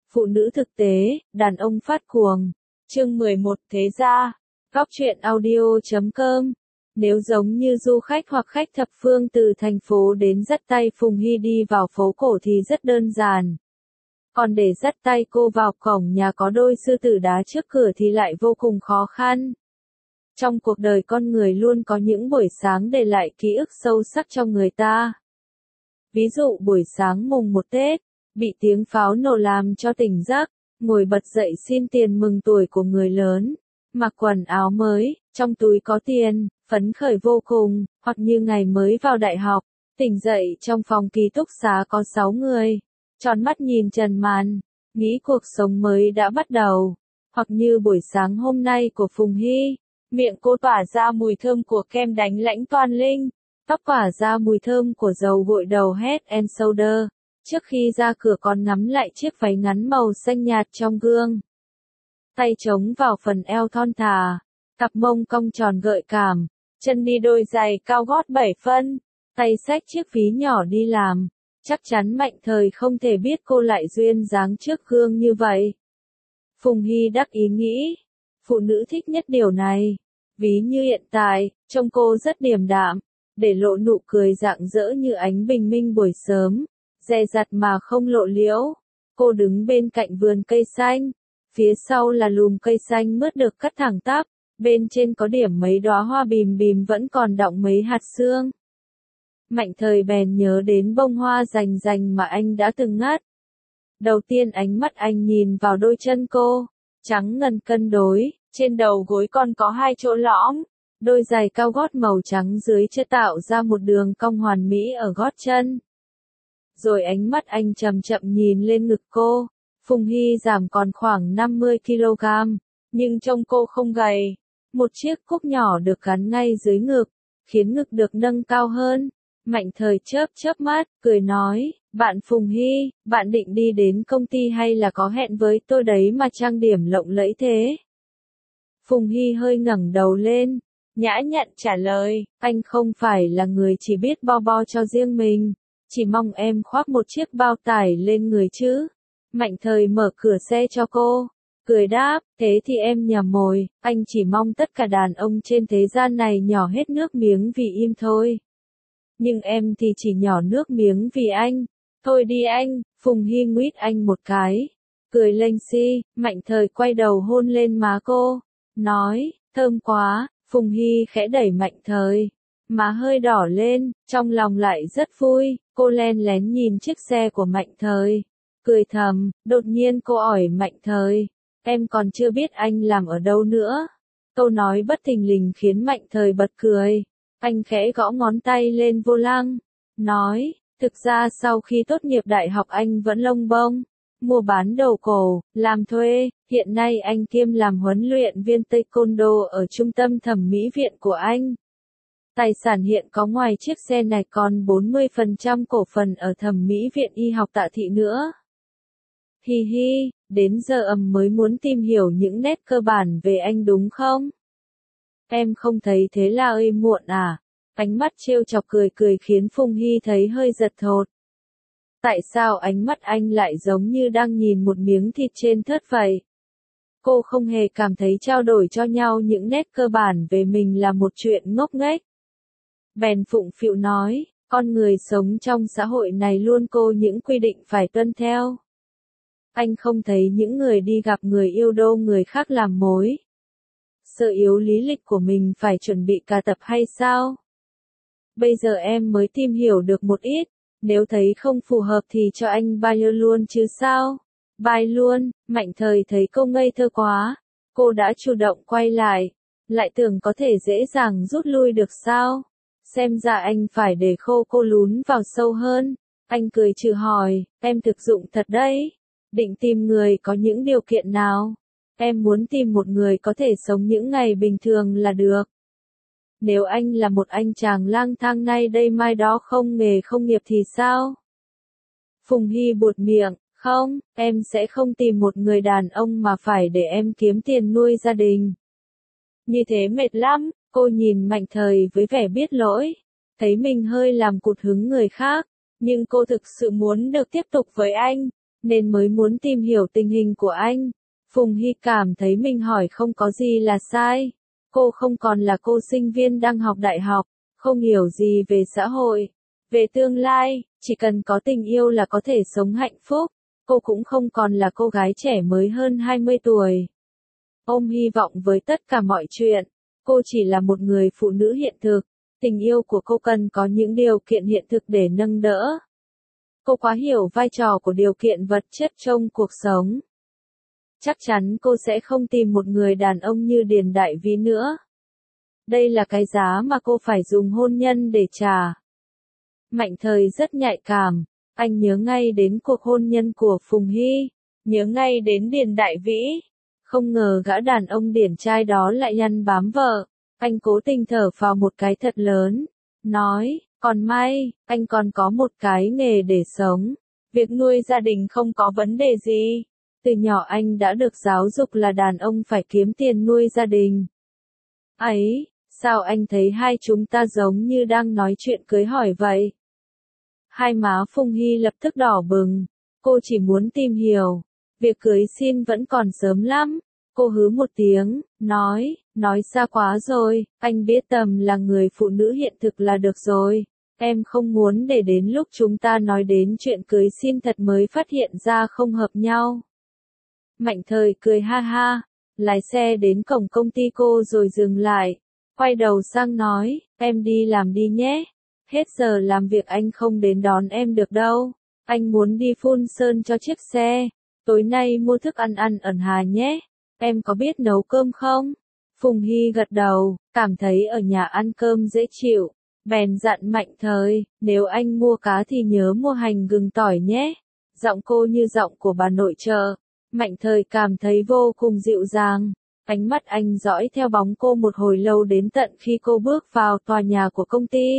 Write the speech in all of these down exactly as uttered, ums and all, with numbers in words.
Phụ nữ thực tế, đàn ông phát cuồng. Chương mười một Thế gia. Góc truyện audio chấm com. Nếu giống như du khách hoặc khách thập phương từ thành phố đến dắt tay Phùng Hy đi vào phố cổ thì rất đơn giản. Còn để dắt tay cô vào cổng nhà có đôi sư tử đá trước cửa thì lại vô cùng khó khăn. Trong cuộc đời con người luôn có những buổi sáng để lại ký ức sâu sắc cho người ta. Ví dụ buổi sáng mùng một Tết, bị tiếng pháo nổ làm cho tỉnh giấc, ngồi bật dậy xin tiền mừng tuổi của người lớn, mặc quần áo mới, trong túi có tiền, phấn khởi vô cùng, hoặc như ngày mới vào đại học, tỉnh dậy trong phòng ký túc xá có sáu người, tròn mắt nhìn trần màn, nghĩ cuộc sống mới đã bắt đầu, hoặc như buổi sáng hôm nay của Phùng Hy, miệng cô tỏa ra mùi thơm của kem đánh lãnh toàn linh, tóc tỏa ra mùi thơm của dầu gội đầu Head and Shoulder. Trước khi ra cửa còn ngắm lại chiếc váy ngắn màu xanh nhạt trong gương. Tay chống vào phần eo thon thả, cặp mông cong tròn gợi cảm, chân đi đôi giày cao gót bảy phân, tay xách chiếc ví nhỏ đi làm. Chắc chắn Mạnh Thời không thể biết cô lại duyên dáng trước gương như vậy. Phùng Hy đắc ý nghĩ, phụ nữ thích nhất điều này. Ví như hiện tại, trông cô rất điềm đạm, để lộ nụ cười rạng rỡ như ánh bình minh buổi sớm. Dè dặt mà không lộ liễu. Cô đứng bên cạnh vườn cây xanh. Phía sau là lùm cây xanh mướt được cắt thẳng tắp. Bên trên có điểm mấy đóa hoa bìm bìm vẫn còn đọng mấy hạt sương. Mạnh Thời bèn nhớ đến bông hoa rành rành mà anh đã từng ngắt. Đầu tiên ánh mắt anh nhìn vào đôi chân cô. Trắng ngần cân đối, trên đầu gối còn có hai chỗ lõm. Đôi giày cao gót màu trắng dưới chưa tạo ra một đường cong hoàn mỹ ở gót chân. Rồi ánh mắt anh chậm chậm nhìn lên ngực cô. Phùng Hy giảm còn khoảng năm mươi ki lô gam, nhưng trông cô không gầy. Một chiếc cúc nhỏ được gắn ngay dưới ngực, khiến ngực được nâng cao hơn. Mạnh Thời chớp chớp mắt, cười nói, bạn Phùng Hy, bạn định đi đến công ty hay là có hẹn với tôi đấy mà trang điểm lộng lẫy thế? Phùng Hy hơi ngẩng đầu lên, nhã nhặn trả lời, anh không phải là người chỉ biết bo bo cho riêng mình. Chỉ mong em khoác một chiếc bao tải lên người chứ. Mạnh Thời mở cửa xe cho cô. Cười đáp, thế thì em nhầm rồi, anh chỉ mong tất cả đàn ông trên thế gian này nhỏ hết nước miếng vì im thôi. Nhưng em thì chỉ nhỏ nước miếng vì anh. Thôi đi anh, Phùng Hy nguyết anh một cái. Cười lênh si, Mạnh Thời quay đầu hôn lên má cô. Nói, thơm quá, Phùng Hy khẽ đẩy Mạnh Thời. Má hơi đỏ lên, trong lòng lại rất vui, cô len lén nhìn chiếc xe của Mạnh Thời. Cười thầm, đột nhiên cô hỏi Mạnh Thời, em còn chưa biết anh làm ở đâu nữa. Câu nói bất thình lình khiến Mạnh Thời bật cười. Anh khẽ gõ ngón tay lên vô lăng, nói, thực ra sau khi tốt nghiệp đại học anh vẫn lông bông, mua bán đồ cổ, làm thuê, hiện nay anh kiêm làm huấn luyện viên taekwondo ở trung tâm thẩm mỹ viện của anh. Tài sản hiện có ngoài chiếc xe này còn bốn mươi phần trăm cổ phần ở thẩm mỹ viện y học Tạ Thị nữa. Hi hi, đến giờ ầm mới muốn tìm hiểu những nét cơ bản về anh đúng không? Em không thấy thế là ơi muộn à? Ánh mắt trêu chọc cười cười khiến Phùng Hy thấy hơi giật thột. Tại sao ánh mắt anh lại giống như đang nhìn một miếng thịt trên thớt vậy? Cô không hề cảm thấy trao đổi cho nhau những nét cơ bản về mình là một chuyện ngốc nghếch. Bèn phụng phịu nói, con người sống trong xã hội này luôn có những quy định phải tuân theo. Anh không thấy những người đi gặp người yêu đô người khác làm mối. Sợ yếu lý lịch của mình phải chuẩn bị cả tập hay sao? Bây giờ em mới tìm hiểu được một ít, nếu thấy không phù hợp thì cho anh bye luôn chứ sao? Bye luôn, Mạnh Thời thấy cô ngây thơ quá. Cô đã chủ động quay lại, lại tưởng có thể dễ dàng rút lui được sao? Xem ra anh phải để khô cô lún vào sâu hơn. Anh cười trừ hỏi, em thực dụng thật đấy. Định tìm người có những điều kiện nào? Em muốn tìm một người có thể sống những ngày bình thường là được. Nếu anh là một anh chàng lang thang nay đây mai đó không nghề không nghiệp thì sao? Phùng Hy buột miệng, không, em sẽ không tìm một người đàn ông mà phải để em kiếm tiền nuôi gia đình. Như thế mệt lắm. Cô nhìn Mạnh Thời với vẻ biết lỗi, thấy mình hơi làm cụt hứng người khác, nhưng cô thực sự muốn được tiếp tục với anh. nên mới muốn tìm hiểu tình hình của anh. Phùng Hy cảm thấy mình hỏi không có gì là sai. Cô không còn là cô sinh viên đang học đại học, không hiểu gì về xã hội, về tương lai, chỉ cần có tình yêu là có thể sống hạnh phúc. Cô cũng không còn là cô gái trẻ mới hơn hai mươi tuổi. Ôm hy vọng với tất cả mọi chuyện. Cô chỉ là một người phụ nữ hiện thực. Tình yêu của cô cần có những điều kiện hiện thực để nâng đỡ. Cô quá hiểu vai trò của điều kiện vật chất trong cuộc sống. Chắc chắn cô sẽ không tìm một người đàn ông như Điền Đại Vĩ nữa. Đây là cái giá mà cô phải dùng hôn nhân để trả. Mạnh Thời rất nhạy cảm. Anh nhớ ngay đến cuộc hôn nhân của Phùng Hy. Nhớ ngay đến Điền Đại Vĩ. Không ngờ gã đàn ông điển trai đó lại nhăn bám vợ. Anh cố tình thở phào một cái thật lớn. Nói, còn may, anh còn có một cái nghề để sống. Việc nuôi gia đình không có vấn đề gì. Từ nhỏ anh đã được giáo dục là đàn ông phải kiếm tiền nuôi gia đình. Ấy, sao anh thấy hai chúng ta giống như đang nói chuyện cưới hỏi vậy? Hai má Phùng Hy lập tức đỏ bừng. Cô chỉ muốn tìm hiểu. Việc cưới xin vẫn còn sớm lắm. Cô hứ một tiếng, nói, nói xa quá rồi, anh biết Tầm là người phụ nữ hiện thực là được rồi. Em không muốn để đến lúc chúng ta nói đến chuyện cưới xin thật mới phát hiện ra không hợp nhau. Mạnh Thời cười ha ha, lái xe đến cổng công ty cô rồi dừng lại. Quay đầu sang nói, em đi làm đi nhé. Hết giờ làm việc anh không đến đón em được đâu. Anh muốn đi phun sơn cho chiếc xe. Tối nay mua thức ăn ăn ẩn hà nhé. Em có biết nấu cơm không? Phùng Hy gật đầu, cảm thấy ở nhà ăn cơm dễ chịu. Bèn dặn Mạnh Thời, nếu anh mua cá thì nhớ mua hành gừng tỏi nhé. Giọng cô như giọng của bà nội trợ. Mạnh Thời cảm thấy vô cùng dịu dàng. Ánh mắt anh dõi theo bóng cô một hồi lâu đến tận khi cô bước vào tòa nhà của công ty.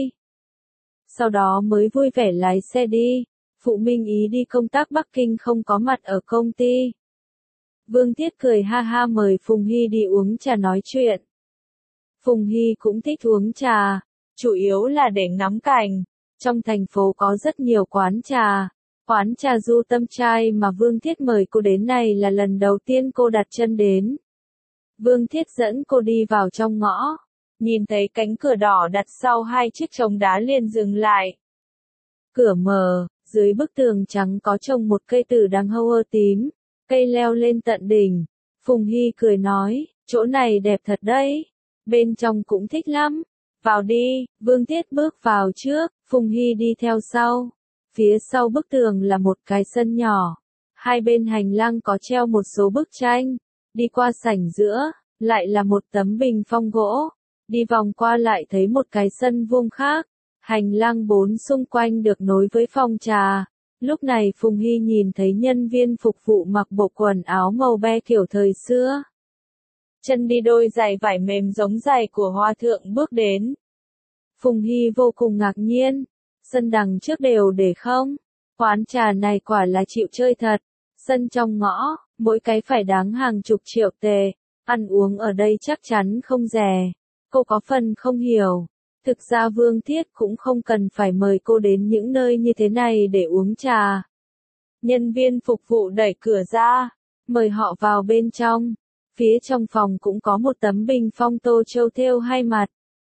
Sau đó mới vui vẻ lái xe đi. Phụ Minh Ý đi công tác Bắc Kinh không có mặt ở công ty. Vương Thiết cười ha ha mời Phùng Hy đi uống trà nói chuyện. Phùng Hy cũng thích uống trà, chủ yếu là để ngắm cảnh. Trong thành phố có rất nhiều quán trà. Quán trà Du Tâm Trai mà Vương Thiết mời cô đến này là lần đầu tiên cô đặt chân đến. Vương Thiết dẫn cô đi vào trong ngõ. Nhìn thấy cánh cửa đỏ đặt sau hai chiếc chồng đá liền dừng lại. Cửa mở, dưới bức tường trắng có trồng một cây tử đằng hâu ơ tím. Cây leo lên tận đỉnh. Phùng Hy cười nói, chỗ này đẹp thật đấy. Bên trong cũng thích lắm. Vào đi, Vương Thiết bước vào trước, Phùng Hy đi theo sau. Phía sau bức tường là một cái sân nhỏ. Hai bên hành lang có treo một số bức tranh. Đi qua sảnh giữa, lại là một tấm bình phong gỗ. Đi vòng qua lại thấy một cái sân vuông khác. Hành lang bốn xung quanh được nối với phòng trà. Lúc này Phùng Hy nhìn thấy nhân viên phục vụ mặc bộ quần áo màu be kiểu thời xưa. Chân đi đôi giày vải mềm giống giày của hòa thượng bước đến. Phùng Hy vô cùng ngạc nhiên. Sân đằng trước đều để không. Quán trà này quả là chịu chơi thật. Sân trong ngõ, mỗi cái phải đáng hàng chục triệu tệ. Ăn uống ở đây chắc chắn không rẻ. Cô có phần không hiểu. Thực ra Vương Thiết cũng không cần phải mời cô đến những nơi như thế này để uống trà. Nhân viên phục vụ đẩy cửa ra, mời họ vào bên trong. Phía trong phòng cũng có một tấm bình phong tô châu thêu hai mặt.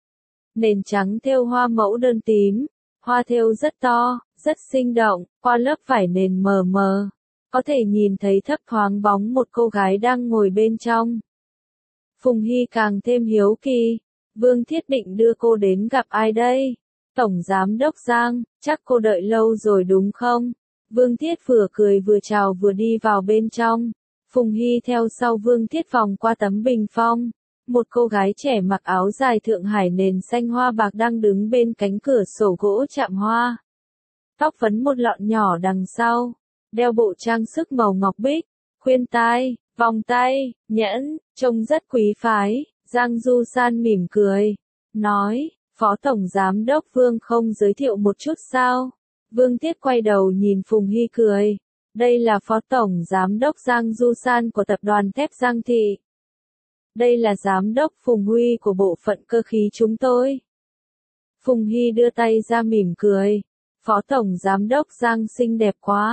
Nền trắng thêu hoa mẫu đơn tím, hoa thêu rất to, rất sinh động, qua lớp vải nền mờ mờ. Có thể nhìn thấy thấp thoáng bóng một cô gái đang ngồi bên trong. Phùng Hy càng thêm hiếu kỳ. Vương Thiết định đưa cô đến gặp ai đây? Tổng Giám đốc Giang, chắc cô đợi lâu rồi đúng không? Vương Thiết vừa cười vừa chào vừa đi vào bên trong. Phùng Hy theo sau Vương Thiết vòng qua tấm bình phong. Một cô gái trẻ mặc áo dài Thượng Hải nền xanh hoa bạc đang đứng bên cánh cửa sổ gỗ chạm hoa. Tóc vấn một lọn nhỏ đằng sau. Đeo bộ trang sức màu ngọc bích, khuyên tai, vòng tay, nhẫn, trông rất quý phái. Giang Du San mỉm cười, nói, Phó Tổng Giám đốc Vương không giới thiệu một chút sao? Vương Thiết quay đầu nhìn Phùng Hy cười, đây là Phó Tổng Giám đốc Giang Du San của tập đoàn thép Giang Thị. Đây là Giám đốc Phùng Huy của bộ phận cơ khí chúng tôi. Phùng Hy đưa tay ra mỉm cười, Phó Tổng Giám đốc Giang xinh đẹp quá,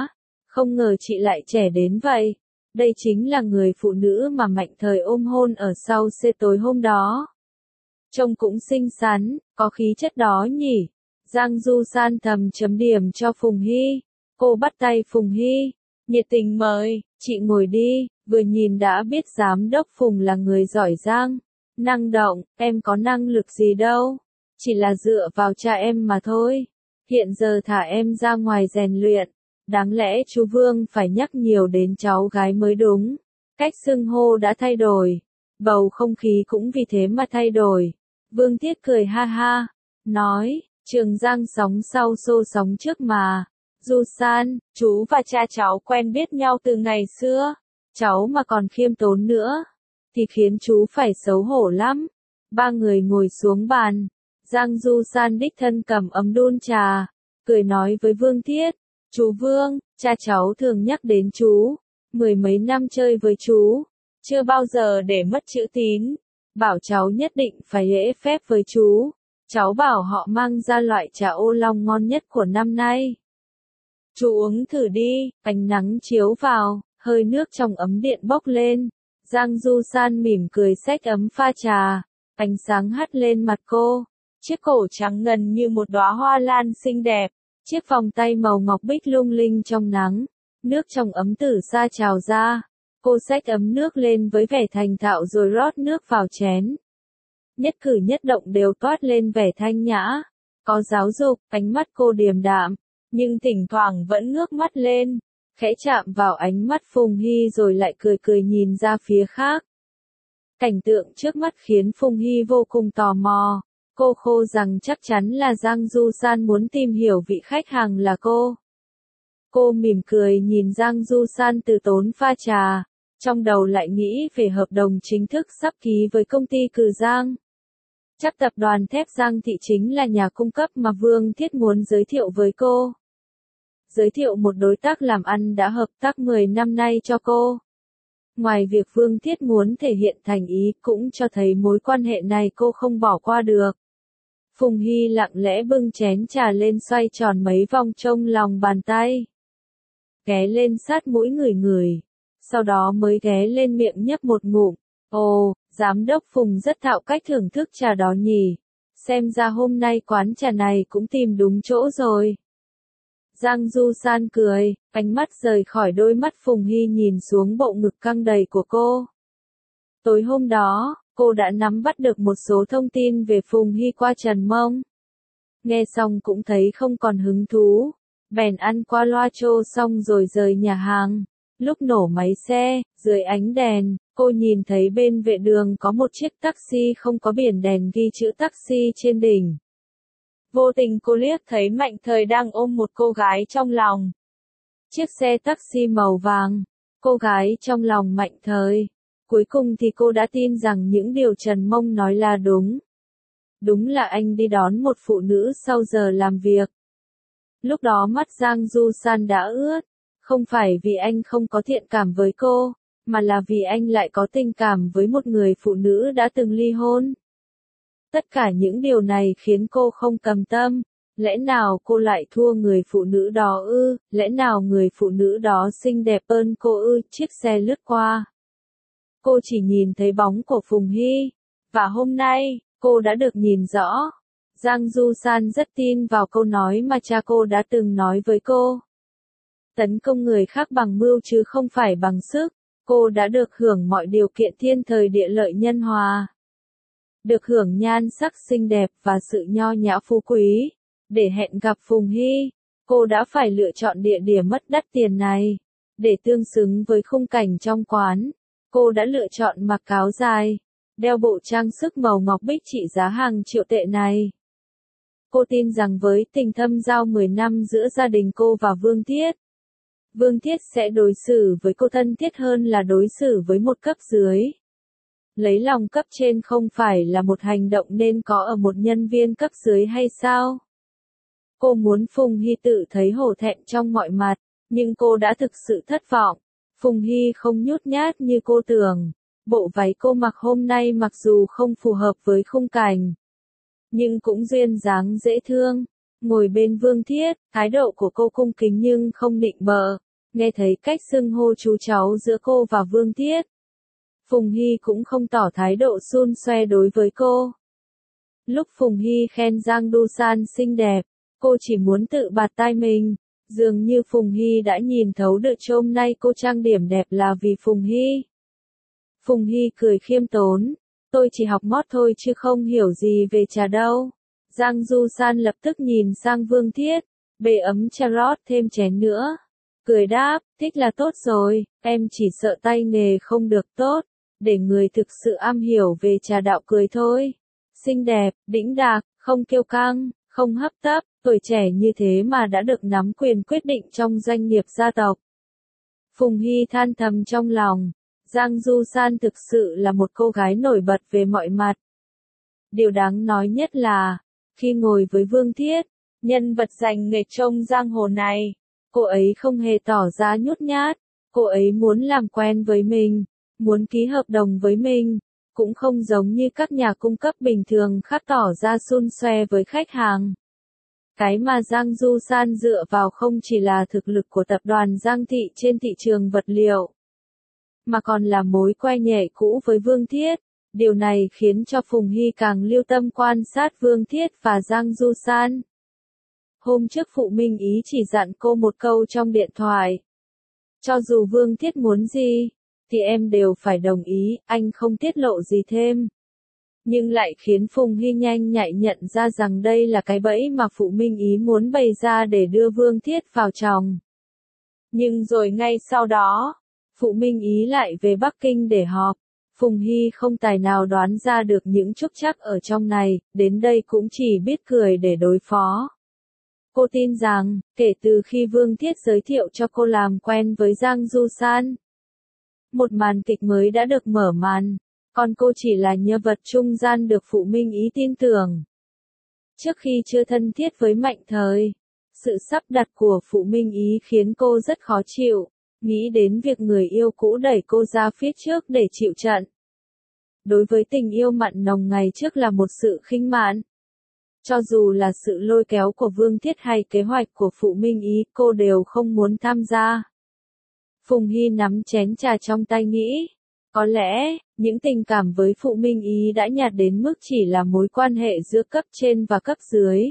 Không ngờ chị lại trẻ đến vậy. Đây chính là người phụ nữ mà Mạnh Thời ôm hôn ở sau xe tối hôm đó. Trông cũng xinh xắn, có khí chất đó nhỉ. Giang Du San thầm chấm điểm cho Phùng Hy. Cô bắt tay Phùng Hy, nhiệt tình mời, chị ngồi đi, vừa nhìn đã biết giám đốc Phùng là người giỏi giang, năng động, em có năng lực gì đâu, chỉ là dựa vào cha em mà thôi. Hiện giờ thả em ra ngoài rèn luyện, đáng lẽ chú Vương phải nhắc nhiều đến cháu gái mới đúng. Cách xưng hô đã thay đổi, bầu không khí cũng vì thế mà thay đổi. Vương Thiết cười ha ha, nói, Trường Giang sóng sau xô sóng trước mà. Du San, chú và cha cháu quen biết nhau từ ngày xưa, cháu mà còn khiêm tốn nữa, thì khiến chú phải xấu hổ lắm. Ba người ngồi xuống bàn, Giang Du San đích thân cầm ấm đun trà, cười nói với Vương Thiết, chú Vương, cha cháu thường nhắc đến chú, mười mấy năm chơi với chú, chưa bao giờ để mất chữ tín, bảo cháu nhất định phải lễ phép với chú, cháu bảo họ mang ra loại trà ô long ngon nhất của năm nay. Chú uống thử đi, ánh nắng chiếu vào, hơi nước trong ấm điện bốc lên. Giang Du San mỉm cười xách ấm pha trà, ánh sáng hắt lên mặt cô. Chiếc cổ trắng ngần như một đóa hoa lan xinh đẹp, chiếc vòng tay màu ngọc bích lung linh trong nắng, nước trong ấm từ xa trào ra. Cô xách ấm nước lên với vẻ thành thạo rồi rót nước vào chén. Nhất cử nhất động đều toát lên vẻ thanh nhã, có giáo dục, ánh mắt cô điềm đạm, nhưng thỉnh thoảng vẫn ngước mắt lên, khẽ chạm vào ánh mắt Phùng Hy rồi lại cười cười nhìn ra phía khác. Cảnh tượng trước mắt khiến Phùng Hy vô cùng tò mò, cô khô rằng chắc chắn là Giang Du San muốn tìm hiểu vị khách hàng là cô. Cô mỉm cười nhìn Giang Du San từ tốn pha trà, trong đầu lại nghĩ về hợp đồng chính thức sắp ký với công ty Cừ Giang. Chắc tập đoàn thép Giang Thị chính là nhà cung cấp mà Vương Thiết muốn giới thiệu với cô. Giới thiệu một đối tác làm ăn đã hợp tác mười năm nay cho cô. Ngoài việc Vương Thiết muốn thể hiện thành ý cũng cho thấy mối quan hệ này cô không bỏ qua được. Phùng Hy lặng lẽ bưng chén trà lên xoay tròn mấy vòng trong lòng bàn tay. Ghé lên sát mũi người người, sau đó mới ghé lên miệng nhấp một ngụm. Ồ, giám đốc Phùng rất thạo cách thưởng thức trà đó nhỉ. Xem ra hôm nay quán trà này cũng tìm đúng chỗ rồi. Giang Du San cười, ánh mắt rời khỏi đôi mắt Phùng Hy nhìn xuống bộ ngực căng đầy của cô. Tối hôm đó, cô đã nắm bắt được một số thông tin về Phùng Hy qua Trần Mông. Nghe xong cũng thấy không còn hứng thú, bèn ăn qua loa trô xong rồi rời nhà hàng. Lúc nổ máy xe, dưới ánh đèn, cô nhìn thấy bên vệ đường có một chiếc taxi không có biển đèn ghi chữ taxi trên đỉnh. Vô tình cô liếc thấy Mạnh Thời đang ôm một cô gái trong lòng. Chiếc xe taxi màu vàng, cô gái trong lòng Mạnh Thời. Cuối cùng thì cô đã tin rằng những điều Trần Mông nói là đúng. Đúng là anh đi đón một phụ nữ sau giờ làm việc. Lúc đó mắt Giang Du San đã ướt, không phải vì anh không có thiện cảm với cô, mà là vì anh lại có tình cảm với một người phụ nữ đã từng ly hôn. Tất cả những điều này khiến cô không cầm tâm, lẽ nào cô lại thua người phụ nữ đó ư, lẽ nào người phụ nữ đó xinh đẹp hơn cô ư, chiếc xe lướt qua. Cô chỉ nhìn thấy bóng của Phùng Hy, và hôm nay, cô đã được nhìn rõ. Giang Du San rất tin vào câu nói mà cha cô đã từng nói với cô. Tấn công người khác bằng mưu chứ không phải bằng sức, cô đã được hưởng mọi điều kiện thiên thời địa lợi nhân hòa. Được hưởng nhan sắc xinh đẹp và sự nho nhã phú quý. Để hẹn gặp Phùng Hy, cô đã phải lựa chọn địa điểm mất đắt tiền này. Để tương xứng với khung cảnh trong quán, cô đã lựa chọn mặc áo dài, đeo bộ trang sức màu ngọc bích trị giá hàng triệu tệ này. Cô tin rằng với tình thâm giao mười năm giữa gia đình cô và Vương Thiết, Vương Thiết sẽ đối xử với cô thân thiết hơn là đối xử với một cấp dưới. Lấy lòng cấp trên không phải là một hành động nên có ở một nhân viên cấp dưới hay sao? Cô muốn Phùng Hy tự thấy hổ thẹn trong mọi mặt, nhưng cô đã thực sự thất vọng. Phùng Hy không nhút nhát như cô tưởng. Bộ váy cô mặc hôm nay mặc dù không phù hợp với khung cảnh, nhưng cũng duyên dáng dễ thương. Ngồi bên Vương Thiết, thái độ của cô cung kính nhưng không nịnh bợ. Nghe thấy cách xưng hô chú cháu giữa cô và Vương Thiết, Phùng Hy cũng không tỏ thái độ xun xoe đối với cô. Lúc Phùng Hy khen Giang Du San xinh đẹp, cô chỉ muốn tự bạt tai mình. Dường như Phùng Hy đã nhìn thấu được hôm nay cô trang điểm đẹp là vì Phùng Hy. Phùng Hy cười khiêm tốn, tôi chỉ học mót thôi chứ không hiểu gì về trà đâu. Giang Du San lập tức nhìn sang Vương Thiết, bê ấm trà rót thêm chén nữa. Cười đáp, thích là tốt rồi, em chỉ sợ tay nghề không được tốt, để người thực sự am hiểu về trà đạo cười thôi. Xinh đẹp, đĩnh đạc, không kiêu căng, không hấp tấp, tuổi trẻ như thế mà đã được nắm quyền quyết định trong doanh nghiệp gia tộc. Phùng Hy than thầm trong lòng, Giang Du San thực sự là một cô gái nổi bật về mọi mặt. Điều đáng nói nhất là, khi ngồi với Vương Thiết, nhân vật giành nghịch trong giang hồ này, cô ấy không hề tỏ ra nhút nhát, cô ấy muốn làm quen với mình, muốn ký hợp đồng với mình, cũng không giống như các nhà cung cấp bình thường khác tỏ ra xun xoe với khách hàng. Cái mà Giang Du San dựa vào không chỉ là thực lực của tập đoàn Giang Thị trên thị trường vật liệu, mà còn là mối quen nhạy cũ với Vương Thiết. Điều này khiến cho Phùng Hy càng lưu tâm quan sát Vương Thiết và Giang Du San. Hôm trước Phụ Minh Ý chỉ dặn cô một câu trong điện thoại. Cho dù Vương Thiết muốn gì, thì em đều phải đồng ý, anh không tiết lộ gì thêm. Nhưng lại khiến Phùng Hy nhanh nhạy nhận ra rằng đây là cái bẫy mà Phụ Minh Ý muốn bày ra để đưa Vương Thiết vào chồng. Nhưng rồi ngay sau đó, Phụ Minh Ý lại về Bắc Kinh để họp. Phùng Hy không tài nào đoán ra được những trúc trắc ở trong này, đến đây cũng chỉ biết cười để đối phó. Cô tin rằng, kể từ khi Vương Thiết giới thiệu cho cô làm quen với Giang Du San, một màn kịch mới đã được mở màn, còn cô chỉ là nhân vật trung gian được Phụ Minh Ý tin tưởng. Trước khi chưa thân thiết với Mạnh Thời, sự sắp đặt của Phụ Minh Ý khiến cô rất khó chịu, nghĩ đến việc người yêu cũ đẩy cô ra phía trước để chịu trận. Đối với tình yêu mặn nồng ngày trước là một sự khinh mạn. Cho dù là sự lôi kéo của Vương Thiết hay kế hoạch của Phụ Minh Ý, cô đều không muốn tham gia. Phùng Hy nắm chén trà trong tay nghĩ, có lẽ, những tình cảm với Phụ Minh Ý đã nhạt đến mức chỉ là mối quan hệ giữa cấp trên và cấp dưới.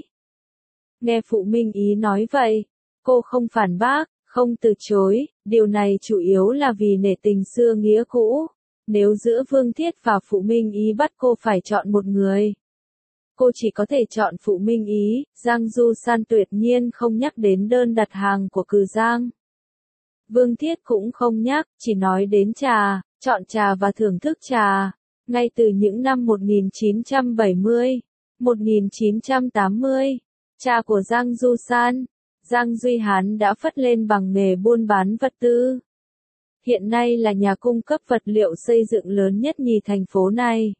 Nghe Phụ Minh Ý nói vậy, cô không phản bác, không từ chối, điều này chủ yếu là vì nể tình xưa nghĩa cũ. Nếu giữa Vương Thiết và Phụ Minh Ý bắt cô phải chọn một người, cô chỉ có thể chọn Phụ Minh Ý. Giang Du San tuyệt nhiên không nhắc đến đơn đặt hàng của Cừ Giang. Vương Thiết cũng không nhắc, chỉ nói đến trà, chọn trà và thưởng thức trà. Ngay từ những năm một nghìn chín trăm bảy mươi, một nghìn chín trăm tám mươi, cha của Giang Du San, Giang Duy Hán đã phất lên bằng nghề buôn bán vật tư. Hiện nay là nhà cung cấp vật liệu xây dựng lớn nhất nhì thành phố này.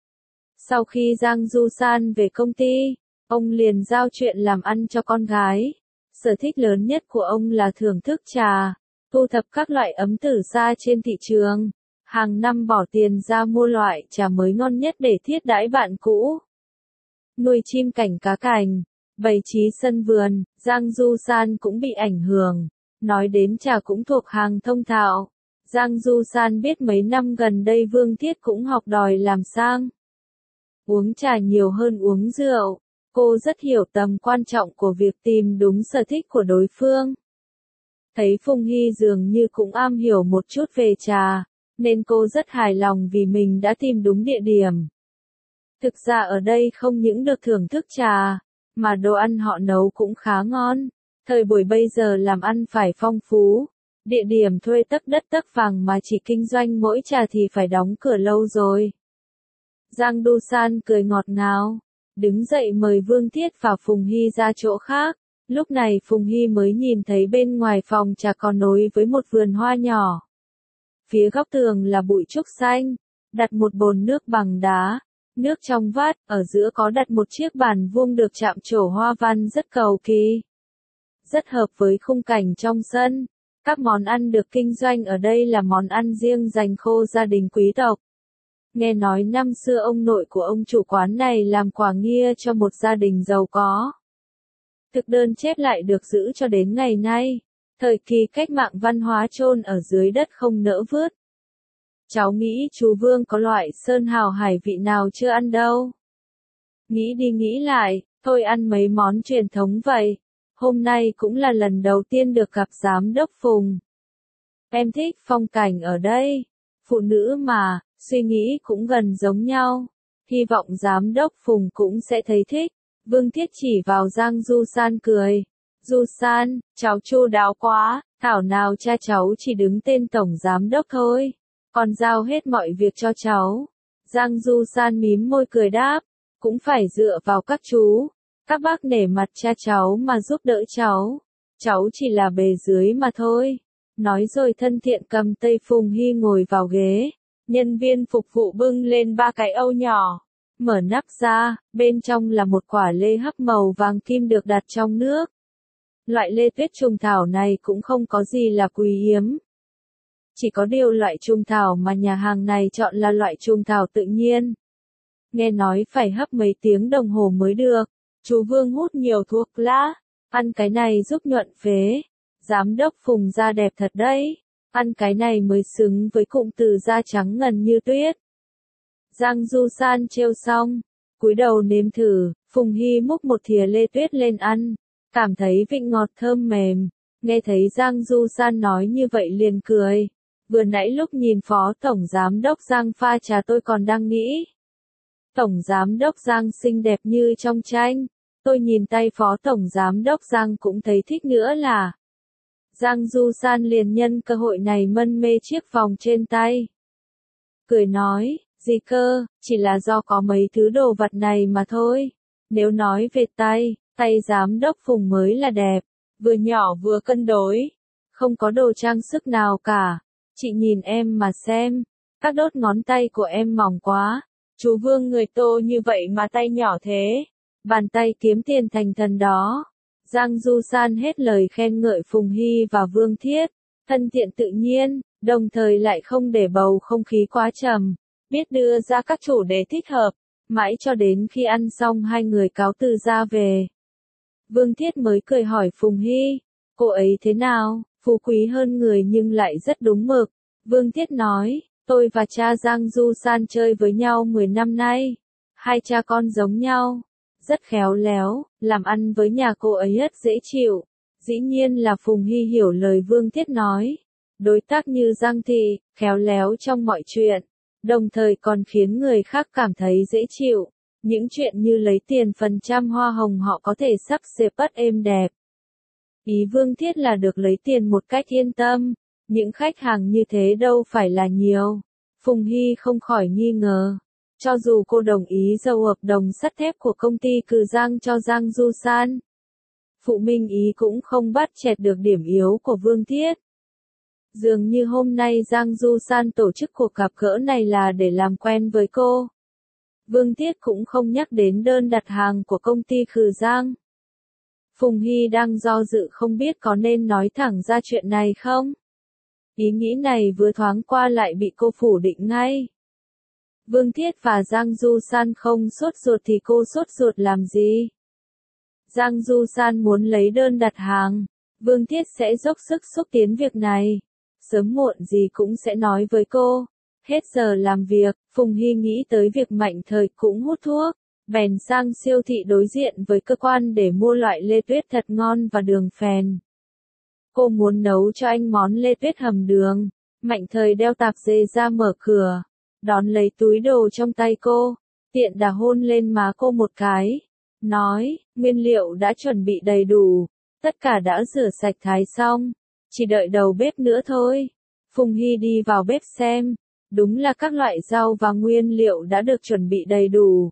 Sau khi Giang Du San về công ty, ông liền giao chuyện làm ăn cho con gái. Sở thích lớn nhất của ông là thưởng thức trà, thu thập các loại ấm từ xa trên thị trường. Hàng năm bỏ tiền ra mua loại trà mới ngon nhất để thiết đãi bạn cũ. Nuôi chim cảnh cá cảnh, bày trí sân vườn, Giang Du San cũng bị ảnh hưởng. Nói đến trà cũng thuộc hàng thông thạo. Giang Du San biết mấy năm gần đây Vương Thiết cũng học đòi làm sang. Uống trà nhiều hơn uống rượu. Cô rất hiểu tầm quan trọng của việc tìm đúng sở thích của đối phương. Thấy Phùng Hy dường như cũng am hiểu một chút về trà, nên cô rất hài lòng vì mình đã tìm đúng địa điểm. Thực ra ở đây không những được thưởng thức trà, mà đồ ăn họ nấu cũng khá ngon. Thời buổi bây giờ làm ăn phải phong phú. Địa điểm thuê tấc đất tấc vàng mà chỉ kinh doanh mỗi trà thì phải đóng cửa lâu rồi. Giang Du San cười ngọt ngào, đứng dậy mời Vương Thiết và Phùng Hy ra chỗ khác. Lúc này Phùng Hy mới nhìn thấy bên ngoài phòng trà có nối với một vườn hoa nhỏ. Phía góc tường là bụi trúc xanh, đặt một bồn nước bằng đá, nước trong vắt, ở giữa có đặt một chiếc bàn vuông được chạm trổ hoa văn rất cầu kỳ. Rất hợp với khung cảnh trong sân. Các món ăn được kinh doanh ở đây là món ăn riêng dành khô gia đình quý tộc. Nghe nói năm xưa ông nội của ông chủ quán này làm quà nghia cho một gia đình giàu có. Thực đơn chép lại được giữ cho đến ngày nay. Thời kỳ cách mạng văn hóa chôn ở dưới đất không nỡ vớt. Cháu nghĩ chú Vương có loại sơn hào hải vị nào chưa ăn đâu. Nghĩ đi nghĩ lại, tôi ăn mấy món truyền thống vậy. Hôm nay cũng là lần đầu tiên được gặp giám đốc Phùng. Em thích phong cảnh ở đây. Phụ nữ mà, suy nghĩ cũng gần giống nhau. Hy vọng giám đốc Phùng cũng sẽ thấy thích. Vương Thiết chỉ vào Giang Du San cười. Du San, cháu chu đáo quá, thảo nào cha cháu chỉ đứng tên tổng giám đốc thôi. Còn giao hết mọi việc cho cháu. Giang Du San mím môi cười đáp. Cũng phải dựa vào các chú. Các bác nể mặt cha cháu mà giúp đỡ cháu. Cháu chỉ là bề dưới mà thôi. Nói rồi thân thiện cầm tay Phùng Hy ngồi vào ghế. Nhân viên phục vụ bưng lên ba cái âu nhỏ. Mở nắp ra, bên trong là một quả lê hấp màu vàng kim được đặt trong nước. Loại lê tuyết trùng thảo này cũng không có gì là quý hiếm. Chỉ có điều loại trùng thảo mà nhà hàng này chọn là loại trùng thảo tự nhiên. Nghe nói phải hấp mấy tiếng đồng hồ mới được. Chú Vương hút nhiều thuốc lá. Ăn cái này giúp nhuận phế. Giám đốc Phùng da đẹp thật đấy. Ăn cái này mới xứng với cụm từ da trắng ngần như tuyết. Giang Du San trêu xong. Cúi đầu nếm thử. Phùng Hy múc một thìa lê tuyết lên ăn. Cảm thấy vị ngọt thơm mềm. Nghe thấy Giang Du San nói như vậy liền cười. Vừa nãy lúc nhìn phó tổng giám đốc Giang pha trà tôi còn đang nghĩ. Tổng giám đốc Giang xinh đẹp như trong tranh. Tôi nhìn tay phó tổng giám đốc Giang cũng thấy thích nữa là. Giang Du San liền nhân cơ hội này mân mê chiếc vòng trên tay. Cười nói, gì cơ, chỉ là do có mấy thứ đồ vật này mà thôi. Nếu nói về tay, tay giám đốc Phùng mới là đẹp. Vừa nhỏ vừa cân đối. Không có đồ trang sức nào cả. Chị nhìn em mà xem. Các đốt ngón tay của em mỏng quá. Chú Vương người Tô như vậy mà tay nhỏ thế. Bàn tay kiếm tiền thành thần đó. Giang Du San hết lời khen ngợi Phùng Hy và Vương Thiết. Thân thiện tự nhiên, đồng thời lại không để bầu không khí quá trầm. Biết đưa ra các chủ đề thích hợp. Mãi cho đến khi ăn xong hai người cáo từ ra về. Vương Thiết mới cười hỏi Phùng Hy. Cô ấy thế nào? Phú quý hơn người nhưng lại rất đúng mực. Vương Thiết nói. Tôi và cha Giang Du San chơi với nhau mười năm nay. Hai cha con giống nhau. Rất khéo léo, làm ăn với nhà cô ấy rất dễ chịu. Dĩ nhiên là Phùng Hy hiểu lời Vương Thiết nói. Đối tác như Giang Thị, khéo léo trong mọi chuyện. Đồng thời còn khiến người khác cảm thấy dễ chịu. Những chuyện như lấy tiền phần trăm hoa hồng họ có thể sắp xếp bất êm đẹp. Ý Vương Thiết là được lấy tiền một cách yên tâm. Những khách hàng như thế đâu phải là nhiều. Phùng Hy không khỏi nghi ngờ. Cho dù cô đồng ý dầu hợp đồng sắt thép của công ty Cừ Giang cho Giang Du San. Phụ Minh Ý cũng không bắt chẹt được điểm yếu của Vương Thiết. Dường như hôm nay Giang Du San tổ chức cuộc gặp gỡ này là để làm quen với cô. Vương Thiết cũng không nhắc đến đơn đặt hàng của công ty Cừ Giang. Phùng Hy đang do dự không biết có nên nói thẳng ra chuyện này không? Ý nghĩ này vừa thoáng qua lại bị cô phủ định ngay. Vương Thiết và Giang Du San không sốt ruột thì cô sốt ruột làm gì? Giang Du San muốn lấy đơn đặt hàng. Vương Thiết sẽ dốc sức xúc tiến việc này. Sớm muộn gì cũng sẽ nói với cô. Hết giờ làm việc, Phùng Hy nghĩ tới việc Mạnh Thời cũng hút thuốc. Bèn sang siêu thị đối diện với cơ quan để mua loại lê tuyết thật ngon và đường phèn. Cô muốn nấu cho anh món lê tuyết hầm đường. Mạnh Thời đeo tạp dề ra mở cửa. Đón lấy túi đồ trong tay cô. Tiện đà hôn lên má cô một cái. Nói, nguyên liệu đã chuẩn bị đầy đủ. Tất cả đã rửa sạch thái xong. Chỉ đợi đầu bếp nữa thôi. Phùng Hy đi vào bếp xem. Đúng là các loại rau và nguyên liệu đã được chuẩn bị đầy đủ.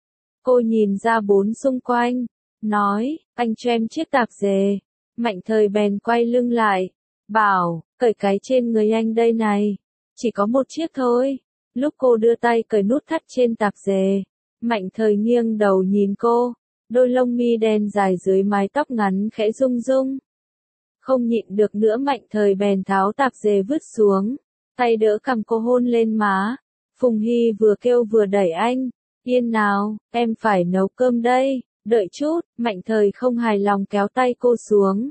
Cô nhìn ra bốn xung quanh. Nói, anh cho em chiếc tạp dề. Mạnh Thời bèn quay lưng lại. Bảo, cởi cái trên người anh đây này. Chỉ có một chiếc thôi. Lúc cô đưa tay cởi nút thắt trên tạp dề. Mạnh Thời nghiêng đầu nhìn cô. Đôi lông mi đen dài dưới mái tóc ngắn khẽ rung rung. Không nhịn được nữa Mạnh Thời bèn tháo tạp dề vứt xuống. Tay đỡ cầm cô hôn lên má. Phùng Hy vừa kêu vừa đẩy anh. Yên nào, em phải nấu cơm đây. Đợi chút, Mạnh Thời không hài lòng kéo tay cô xuống.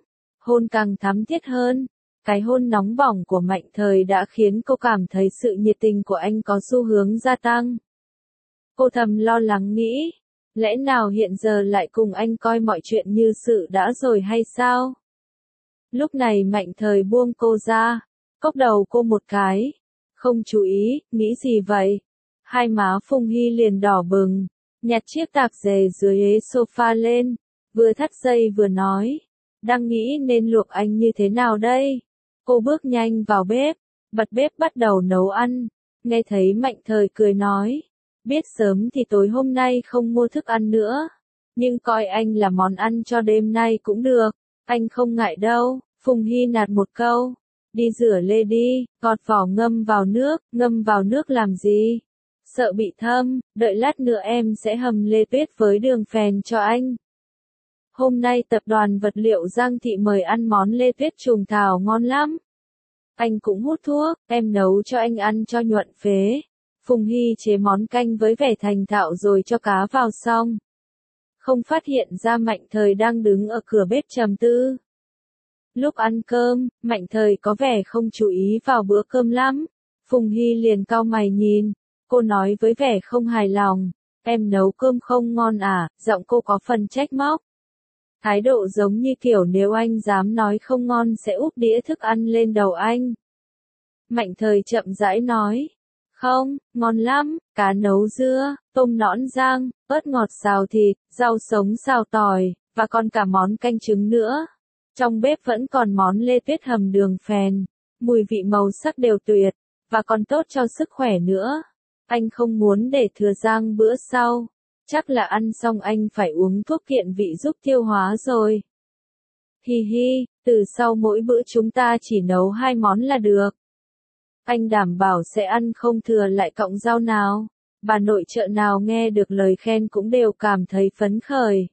hôn càng thắm thiết hơn. Cái hôn nóng bỏng của Mạnh Thời đã khiến cô cảm thấy sự nhiệt tình của anh có xu hướng gia tăng. Cô thầm lo lắng nghĩ, lẽ nào hiện giờ lại cùng anh coi mọi chuyện như sự đã rồi hay sao? Lúc này Mạnh Thời buông cô ra, cốc đầu cô một cái. Không chú ý, nghĩ gì vậy? Hai má Phùng Hy liền đỏ bừng, nhặt chiếc tạp dề dưới ghế sofa lên, vừa thắt dây vừa nói, đang nghĩ nên luộc anh như thế nào đây? Cô bước nhanh vào bếp, bật bếp bắt đầu nấu ăn, nghe thấy Mạnh Thời cười nói, biết sớm thì tối hôm nay không mua thức ăn nữa, nhưng coi anh là món ăn cho đêm nay cũng được, anh không ngại đâu. Phùng Hy nạt một câu, đi rửa lê đi, gọt vỏ ngâm vào nước, ngâm vào nước làm gì? Sợ bị thâm, đợi lát nữa em sẽ hầm lê tuyết với đường phèn cho anh. Hôm nay tập đoàn vật liệu Giang Thị mời ăn món lê tuyết trùng thảo ngon lắm. Anh cũng hút thuốc, em nấu cho anh ăn cho nhuận phế. Phùng Hy chế món canh với vẻ thành thạo rồi cho cá vào xong. Không phát hiện ra Mạnh Thời đang đứng ở cửa bếp trầm tư. Lúc ăn cơm, Mạnh Thời có vẻ không chú ý vào bữa cơm lắm. Phùng Hy liền cau mày nhìn, cô nói với vẻ không hài lòng, em nấu cơm không ngon à, giọng cô có phần trách móc. Thái độ giống như kiểu nếu anh dám nói không ngon sẽ úp đĩa thức ăn lên đầu anh. Mạnh Thời chậm rãi nói, không, ngon lắm, cá nấu dưa, tôm nõn rang, ớt ngọt xào thịt, rau sống xào tỏi, và còn cả món canh trứng nữa. Trong bếp vẫn còn món lê tuyết hầm đường phèn, mùi vị màu sắc đều tuyệt, và còn tốt cho sức khỏe nữa. Anh không muốn để thừa rang bữa sau, chắc là ăn xong anh phải uống thuốc kiện vị giúp tiêu hóa rồi. Hi hi, từ sau mỗi bữa chúng ta chỉ nấu hai món là được. Anh đảm bảo sẽ ăn không thừa lại cọng rau nào. Bà nội trợ nào nghe được lời khen cũng đều cảm thấy phấn khởi.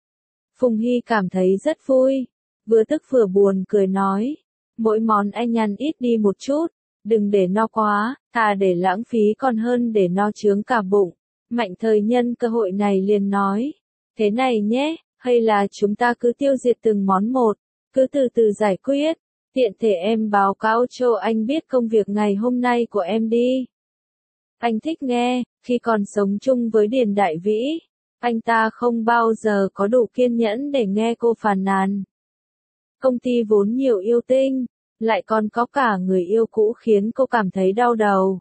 Phùng Hy cảm thấy rất vui, vừa tức vừa buồn cười nói, mỗi món anh ăn ít đi một chút, đừng để no quá, thà để lãng phí còn hơn để no chướng cả bụng. Mạnh Thời nhân cơ hội này liền nói, thế này nhé, hay là chúng ta cứ tiêu diệt từng món một, cứ từ từ giải quyết, tiện thể em báo cáo cho anh biết công việc ngày hôm nay của em đi. Anh thích nghe, khi còn sống chung với Điền Đại Vĩ, anh ta không bao giờ có đủ kiên nhẫn để nghe cô phàn nàn. Công ty vốn nhiều yêu tinh, lại còn có cả người yêu cũ khiến cô cảm thấy đau đầu.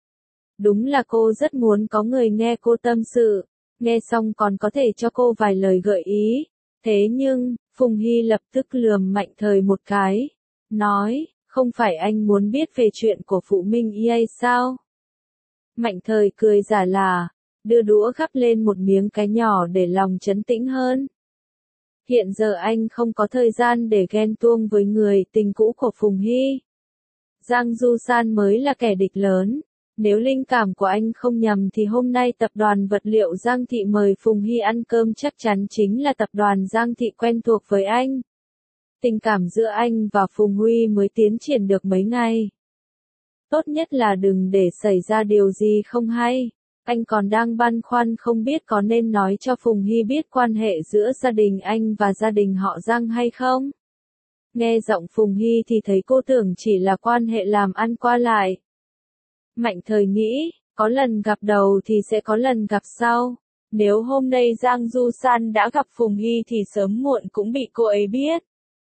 Đúng là cô rất muốn có người nghe cô tâm sự, nghe xong còn có thể cho cô vài lời gợi ý. Thế nhưng, Phùng Hy lập tức lườm Mạnh Thời một cái, nói, không phải anh muốn biết về chuyện của Phụ Minh y hay sao? Mạnh Thời cười giả là, đưa đũa gắp lên một miếng cái nhỏ để lòng trấn tĩnh hơn. Hiện giờ anh không có thời gian để ghen tuông với người tình cũ của Phùng Hy. Giang Du San mới là kẻ địch lớn. Nếu linh cảm của anh không nhầm thì hôm nay tập đoàn vật liệu Giang Thị mời Phùng Hy ăn cơm chắc chắn chính là tập đoàn Giang Thị quen thuộc với anh. Tình cảm giữa anh và Phùng Huy mới tiến triển được mấy ngày. Tốt nhất là đừng để xảy ra điều gì không hay. Anh còn đang băn khoăn không biết có nên nói cho Phùng Hy biết quan hệ giữa gia đình anh và gia đình họ Giang hay không. Nghe giọng Phùng Hy thì thấy cô tưởng chỉ là quan hệ làm ăn qua lại. Mạnh Thời nghĩ, có lần gặp đầu thì sẽ có lần gặp sau. Nếu hôm nay Giang Du San đã gặp Phùng Hy thì sớm muộn cũng bị cô ấy biết.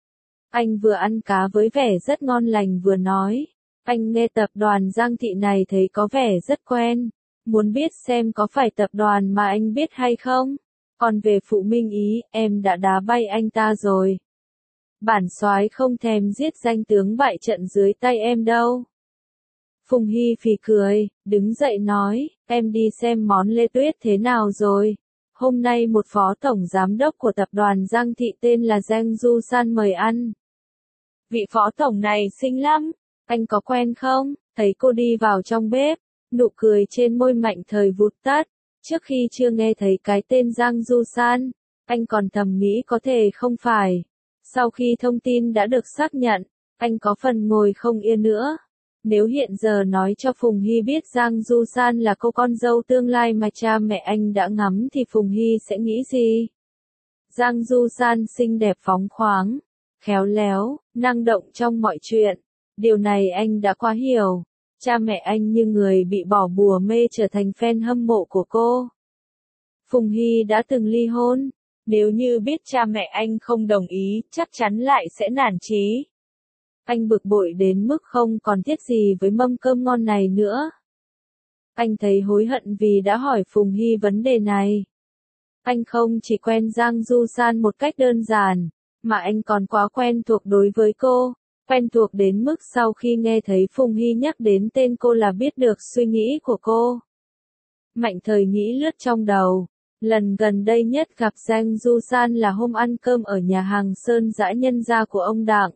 Anh vừa ăn cá với vẻ rất ngon lành vừa nói, anh nghe tập đoàn Giang Thị này thấy có vẻ rất quen, muốn biết xem có phải tập đoàn mà anh biết hay không. Còn về Phụ Minh Ý, em đã đá bay anh ta rồi. Bản soái không thèm giết danh tướng bại trận dưới tay em đâu. Phùng Hy phì cười, đứng dậy nói, em đi xem món lê tuyết thế nào rồi. Hôm nay một phó tổng giám đốc của tập đoàn Giang Thị tên là Giang Du San mời ăn. Vị phó tổng này xinh lắm, anh có quen không? Thấy cô đi vào trong bếp, nụ cười trên môi Mạnh Thời vụt tắt. Trước khi chưa nghe thấy cái tên Giang Du San, anh còn thầm nghĩ có thể không phải. Sau khi thông tin đã được xác nhận, anh có phần ngồi không yên nữa. Nếu hiện giờ nói cho Phùng Hy biết Giang Du San là cô con dâu tương lai mà cha mẹ anh đã ngắm thì Phùng Hy sẽ nghĩ gì? Giang Du San xinh đẹp phóng khoáng, khéo léo, năng động trong mọi chuyện. Điều này anh đã quá hiểu. Cha mẹ anh như người bị bỏ bùa mê trở thành fan hâm mộ của cô. Phùng Hy đã từng ly hôn. Nếu như biết cha mẹ anh không đồng ý, chắc chắn lại sẽ nản chí. Anh bực bội đến mức không còn tiếc gì với mâm cơm ngon này nữa. Anh thấy hối hận vì đã hỏi Phùng Hy vấn đề này. Anh không chỉ quen Giang Du San một cách đơn giản, mà anh còn quá quen thuộc đối với cô. Quen thuộc đến mức sau khi nghe thấy Phùng Hy nhắc đến tên cô là biết được suy nghĩ của cô. Mạnh Thời nghĩ lướt trong đầu. Lần gần đây nhất gặp Giang Du San là hôm ăn cơm ở nhà hàng Sơn Dã Nhân Gia của ông Đặng.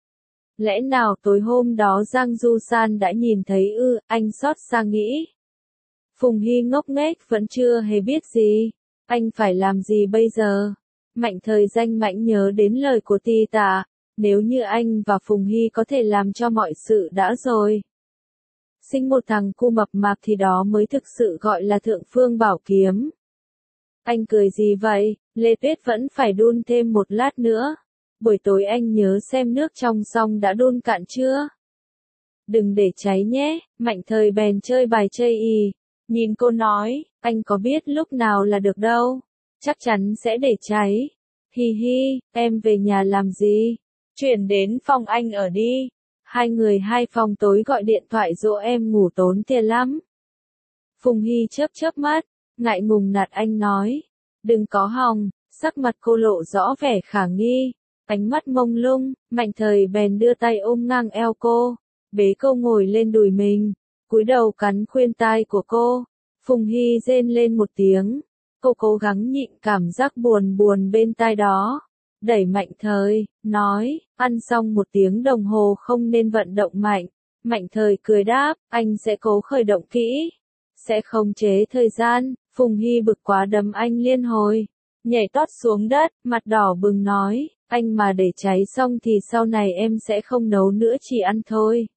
Lẽ nào tối hôm đó Giang Du San đã nhìn thấy ư, anh xót xa nghĩ. Phùng Hy ngốc nghếch vẫn chưa hề biết gì. Anh phải làm gì bây giờ? Mạnh Thời danh mãnh nhớ đến lời của Ti Tạ. Nếu như anh và Phùng Hy có thể làm cho mọi sự đã rồi. Sinh một thằng cu mập mạp thì đó mới thực sự gọi là thượng phương bảo kiếm. Anh cười gì vậy? Lê Tuyết vẫn phải đun thêm một lát nữa. Buổi tối anh nhớ xem nước trong xong đã đun cạn chưa? Đừng để cháy nhé, Mạnh Thời bèn chơi bài chây ì. Nhìn cô nói, anh có biết lúc nào là được đâu. Chắc chắn sẽ để cháy. Hi hi, em về nhà làm gì? Chuyển đến phòng anh ở đi. Hai người hai phòng tối gọi điện thoại dỗ em ngủ tốn tiền lắm. Phùng Hy chớp chớp mắt, ngại ngùng nạt anh nói. Đừng có hòng, sắc mặt cô lộ rõ vẻ khả nghi. Ánh mắt mông lung, Mạnh Thời bèn đưa tay ôm ngang eo cô. Bế cô ngồi lên đùi mình, cúi đầu cắn khuyên tai của cô. Phùng Hy rên lên một tiếng. Cô cố gắng nhịn cảm giác buồn buồn bên tai đó. Đẩy Mạnh Thời, nói, ăn xong một tiếng đồng hồ không nên vận động mạnh. Mạnh Thời cười đáp, anh sẽ cố khởi động kỹ. Sẽ khống chế thời gian. Phùng Hy bực quá đấm anh liên hồi. Nhảy tót xuống đất, mặt đỏ bừng nói, anh mà để cháy xong thì sau này em sẽ không nấu nữa chỉ ăn thôi.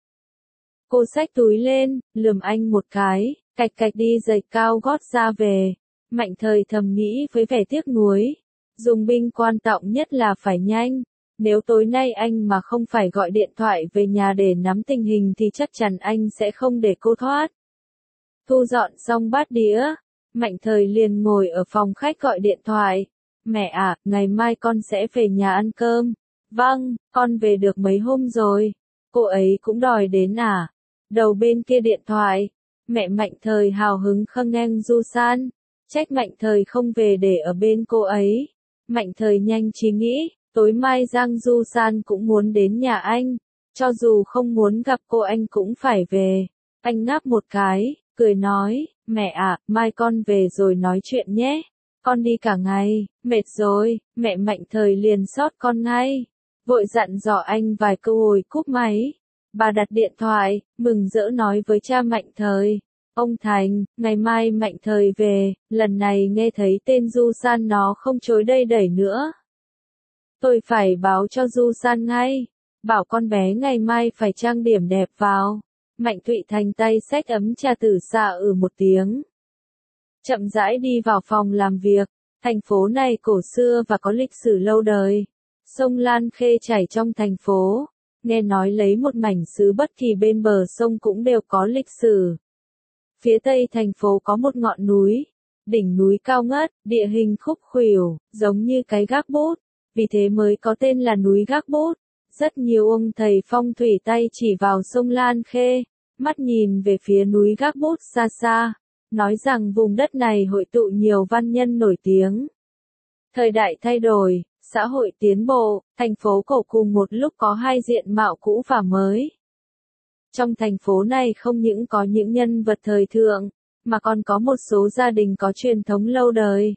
Cô xách túi lên, lườm anh một cái, cạch cạch đi giày cao gót ra về. Mạnh Thời thầm nghĩ với vẻ tiếc nuối. Dùng binh quan trọng nhất là phải nhanh. Nếu tối nay anh mà không phải gọi điện thoại về nhà để nắm tình hình thì chắc chắn anh sẽ không để cô thoát. Thu dọn xong bát đĩa, Mạnh Thời liền ngồi ở phòng khách gọi điện thoại. Mẹ à, ngày mai con sẽ về nhà ăn cơm. Vâng, con về được mấy hôm rồi. Cô ấy cũng đòi đến à? Đầu bên kia điện thoại. Mẹ Mạnh Thời hào hứng khâng ngang Du San. Trách Mạnh Thời không về để ở bên cô ấy. Mạnh Thời nhanh trí nghĩ, tối mai Giang Du San cũng muốn đến nhà anh. Cho dù không muốn gặp cô anh cũng phải về. Anh ngáp một cái, cười nói, mẹ à, mai con về rồi nói chuyện nhé. Con đi cả ngày, mệt rồi. Mẹ Mạnh Thời liền xót con ngay. Vội dặn dò anh vài câu rồi cúp máy. Bà đặt điện thoại, mừng rỡ nói với cha Mạnh Thời. Ông Thành, ngày mai Mạnh Thời về, lần này nghe thấy tên Du San nó không chối đây đẩy nữa. Tôi phải báo cho Du San ngay. Bảo con bé ngày mai phải trang điểm đẹp vào. Mạnh Thụy Thành tay xách ấm trà tử xạ ừ một tiếng. Chậm rãi đi vào phòng làm việc. Thành phố này cổ xưa và có lịch sử lâu đời. Sông Lan Khê chảy trong thành phố. Nghe nói lấy một mảnh xứ bất kỳ bên bờ sông cũng đều có lịch sử. Phía tây thành phố có một ngọn núi. Đỉnh núi cao ngất, địa hình khúc khuỷu, giống như cái gác bút. Vì thế mới có tên là núi gác bút. Rất nhiều ông thầy phong thủy tay chỉ vào sông Lan Khê. Mắt nhìn về phía núi gác bút xa xa. Nói rằng vùng đất này hội tụ nhiều văn nhân nổi tiếng. Thời đại thay đổi, xã hội tiến bộ, thành phố cổ cùng một lúc có hai diện mạo cũ và mới. Trong thành phố này không những có những nhân vật thời thượng, mà còn có một số gia đình có truyền thống lâu đời.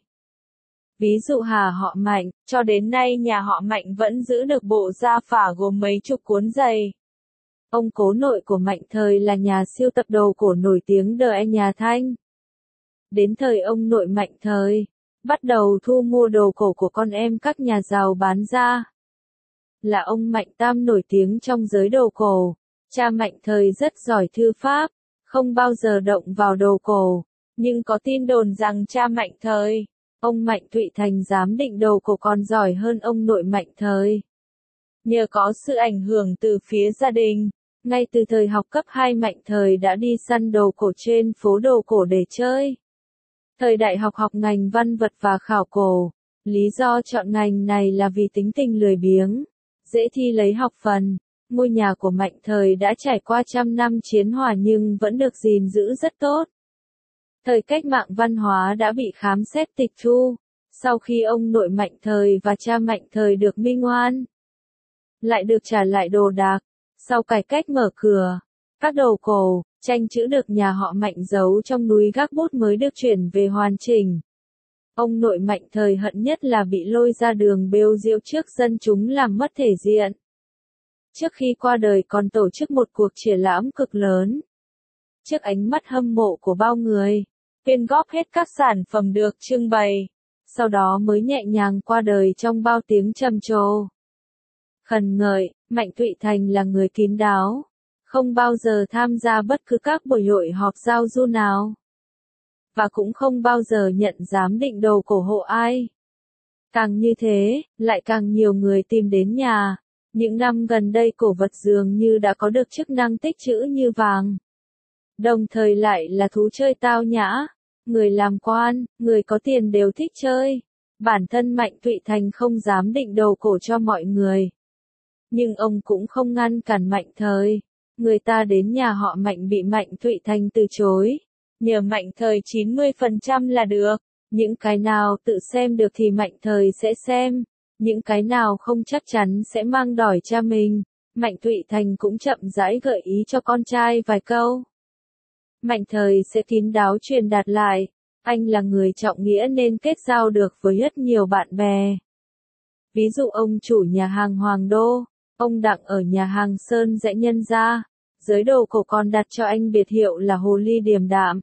Ví dụ Hà họ Mạnh, cho đến nay nhà họ Mạnh vẫn giữ được bộ gia phả gồm mấy chục cuốn dày. Ông cố nội của Mạnh Thời là nhà siêu tập đồ cổ nổi tiếng đời nhà Thanh. Đến thời ông nội Mạnh Thời, bắt đầu thu mua đồ cổ của con em các nhà giàu bán ra. Là ông Mạnh Tam nổi tiếng trong giới đồ cổ. Cha Mạnh Thời rất giỏi thư pháp, không bao giờ động vào đồ cổ. Nhưng có tin đồn rằng cha Mạnh Thời, ông Mạnh Thụy Thành giám định đồ cổ còn giỏi hơn ông nội Mạnh Thời. Nhờ có sự ảnh hưởng từ phía gia đình, ngay từ thời học cấp hai Mạnh Thời đã đi săn đồ cổ trên phố đồ cổ để chơi. Thời đại học học ngành văn vật và khảo cổ. Lý do chọn ngành này là vì tính tình lười biếng, dễ thi lấy học phần. Ngôi nhà của Mạnh Thời đã trải qua trăm năm chiến hỏa nhưng vẫn được gìn giữ rất tốt. Thời cách mạng văn hóa đã bị khám xét tịch thu, sau khi ông nội Mạnh Thời và cha Mạnh Thời được minh oan, lại được trả lại đồ đạc. Sau cải cách mở cửa, các đồ cổ, tranh chữ được nhà họ Mạnh giấu trong núi gác bút mới được chuyển về hoàn chỉnh. Ông nội Mạnh Thời hận nhất là bị lôi ra đường bêu diễu trước dân chúng làm mất thể diện. Trước khi qua đời còn tổ chức một cuộc triển lãm cực lớn. Trước ánh mắt hâm mộ của bao người, quyên góp hết các sản phẩm được trưng bày, sau đó mới nhẹ nhàng qua đời trong bao tiếng trầm trồ. Khẩn ngợi, Mạnh Thụy Thành là người kín đáo, không bao giờ tham gia bất cứ các buổi hội họp giao du nào, và cũng không bao giờ nhận giám định đồ cổ hộ ai. Càng như thế, lại càng nhiều người tìm đến nhà. Những năm gần đây cổ vật dường như đã có được chức năng tích trữ như vàng. Đồng thời lại là thú chơi tao nhã. Người làm quan, người có tiền đều thích chơi. Bản thân Mạnh Thụy Thành không dám định đồ cổ cho mọi người. Nhưng ông cũng không ngăn cản Mạnh Thời. Người ta đến nhà họ Mạnh bị Mạnh Thụy Thành từ chối. Nhờ Mạnh Thời chín mươi phần trăm là được. Những cái nào tự xem được thì Mạnh Thời sẽ xem. Những cái nào không chắc chắn sẽ mang đòi cha mình. Mạnh Thụy Thành cũng chậm rãi gợi ý cho con trai vài câu. Mạnh Thời sẽ kín đáo truyền đạt lại. Anh là người trọng nghĩa nên kết giao được với rất nhiều bạn bè. Ví dụ ông chủ nhà hàng Hoàng Đô, ông Đặng ở nhà hàng Sơn Dãy Nhân Gia. Giới đồ cổ còn đặt cho anh biệt hiệu là Hồ Ly Điềm Đạm.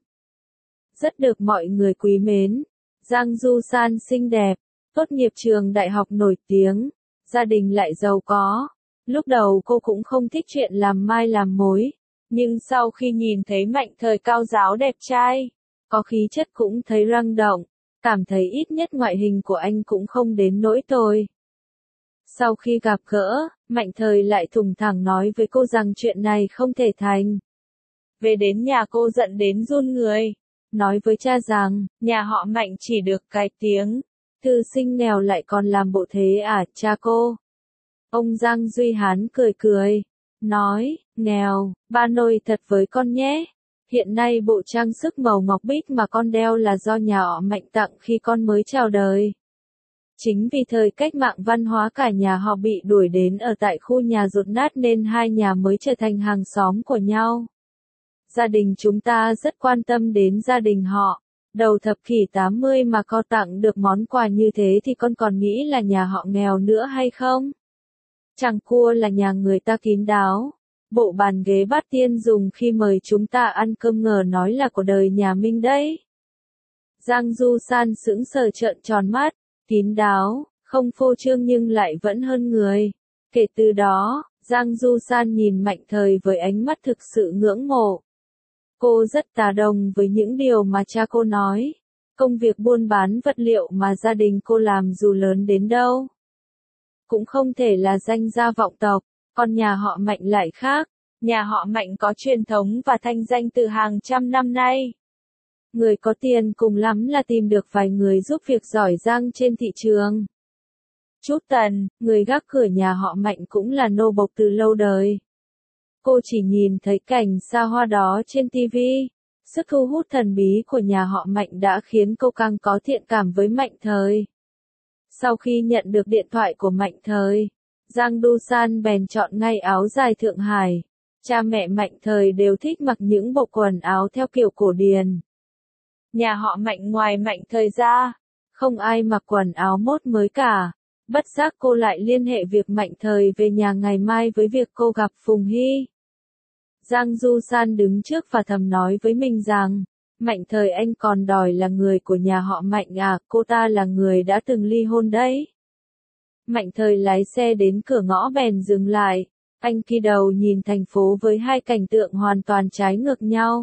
Rất được mọi người quý mến. Giang Du San xinh đẹp, tốt nghiệp trường đại học nổi tiếng, gia đình lại giàu có. Lúc đầu cô cũng không thích chuyện làm mai làm mối, nhưng sau khi nhìn thấy Mạnh Thời cao ráo đẹp trai, có khí chất cũng thấy răng động, cảm thấy ít nhất ngoại hình của anh cũng không đến nỗi tồi. Sau khi gặp gỡ, Mạnh Thời lại thùng thẳng nói với cô rằng chuyện này không thể thành. Về đến nhà cô giận đến run người, nói với cha rằng, nhà họ Mạnh chỉ được cái tiếng, thư sinh nghèo lại còn làm bộ thế à, cha cô. Ông Giang Duy Hán cười cười, nói, nghèo, ba nôi thật với con nhé. Hiện nay bộ trang sức màu ngọc bích mà con đeo là do nhà họ Mạnh tặng khi con mới chào đời. Chính vì thời cách mạng văn hóa cả nhà họ bị đuổi đến ở tại khu nhà dột nát nên hai nhà mới trở thành hàng xóm của nhau. Gia đình chúng ta rất quan tâm đến gia đình họ. Đầu thập kỷ tám mươi mà con tặng được món quà như thế thì con còn nghĩ là nhà họ nghèo nữa hay không? Chẳng cua là nhà người ta kín đáo. Bộ bàn ghế bát tiên dùng khi mời chúng ta ăn cơm ngờ nói là của đời nhà Minh đấy. Giang Du San sững sờ trợn tròn mắt, kín đáo, không phô trương nhưng lại vẫn hơn người. Kể từ đó, Giang Du San nhìn Mạnh Thời với ánh mắt thực sự ngưỡng mộ. Cô rất tán đồng với những điều mà cha cô nói. Công việc buôn bán vật liệu mà gia đình cô làm dù lớn đến đâu, cũng không thể là danh gia vọng tộc, còn nhà họ Mạnh lại khác. Nhà họ Mạnh có truyền thống và thanh danh từ hàng trăm năm nay. Người có tiền cùng lắm là tìm được vài người giúp việc giỏi giang trên thị trường. Trúc Tần, người gác cửa nhà họ Mạnh cũng là nô bộc từ lâu đời. Cô chỉ nhìn thấy cảnh xa hoa đó trên ti vi. Sức thu hút thần bí của nhà họ Mạnh đã khiến cô càng có thiện cảm với Mạnh Thời. Sau khi nhận được điện thoại của Mạnh Thời, Giang Du San bèn chọn ngay áo dài Thượng Hải. Cha mẹ Mạnh Thời đều thích mặc những bộ quần áo theo kiểu cổ điển. Nhà họ Mạnh ngoài Mạnh Thời ra, không ai mặc quần áo mốt mới cả. Bất giác cô lại liên hệ việc Mạnh Thời về nhà ngày mai với việc cô gặp Phùng Hy. Giang Du San đứng trước và thầm nói với mình rằng, Mạnh Thời anh còn đòi là người của nhà họ Mạnh à, cô ta là người đã từng ly hôn đấy. Mạnh Thời lái xe đến cửa ngõ bèn dừng lại, anh kỳ đầu nhìn thành phố với hai cảnh tượng hoàn toàn trái ngược nhau.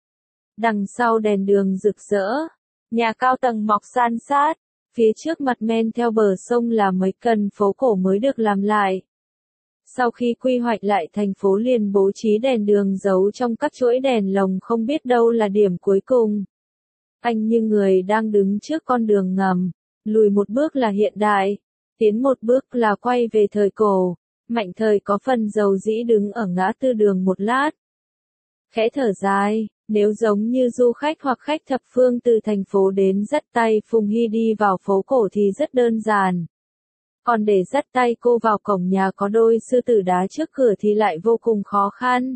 Đằng sau đèn đường rực rỡ, nhà cao tầng mọc san sát, phía trước mặt men theo bờ sông là mấy căn phố cổ mới được làm lại. Sau khi quy hoạch lại thành phố liền bố trí đèn đường giấu trong các chuỗi đèn lồng không biết đâu là điểm cuối cùng. Anh như người đang đứng trước con đường ngầm, lùi một bước là hiện đại, tiến một bước là quay về thời cổ. Mạnh Thời có phần dầu dĩ đứng ở ngã tư đường một lát. Khẽ thở dài, nếu giống như du khách hoặc khách thập phương từ thành phố đến dắt tay Phùng Hy đi vào phố cổ thì rất đơn giản. Còn để dắt tay cô vào cổng nhà có đôi sư tử đá trước cửa thì lại vô cùng khó khăn.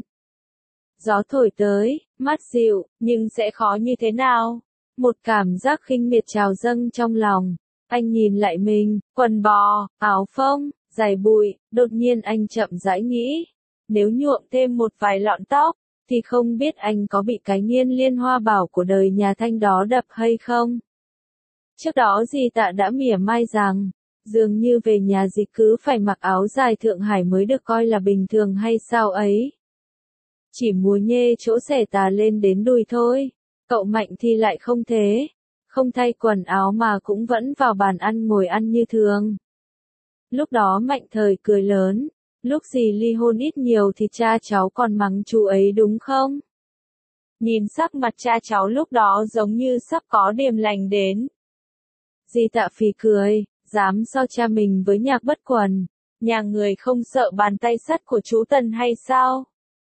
Gió thổi tới, mát dịu, nhưng sẽ khó như thế nào? Một cảm giác khinh miệt trào dâng trong lòng. Anh nhìn lại mình, quần bò, áo phông, giày bụi, đột nhiên anh chậm rãi nghĩ. Nếu nhuộm thêm một vài lọn tóc, thì không biết anh có bị cái niên liên hoa bảo của đời nhà Thanh đó đập hay không? Trước đó dì Tạ đã mỉa mai rằng, dường như về nhà dì cứ phải mặc áo dài Thượng Hải mới được coi là bình thường hay sao ấy. Chỉ múa nhê chỗ xẻ tà lên đến đùi thôi, cậu Mạnh thì lại không thế, không thay quần áo mà cũng vẫn vào bàn ăn ngồi ăn như thường. Lúc đó Mạnh Thời cười lớn, lúc dì ly hôn ít nhiều thì cha cháu còn mắng chú ấy đúng không? Nhìn sắc mặt cha cháu lúc đó giống như sắp có điềm lành đến. Dì Tạ phì cười, dám so cha mình với Nhạc Bất Quần, nhà người không sợ bàn tay sắt của chú Tần hay sao?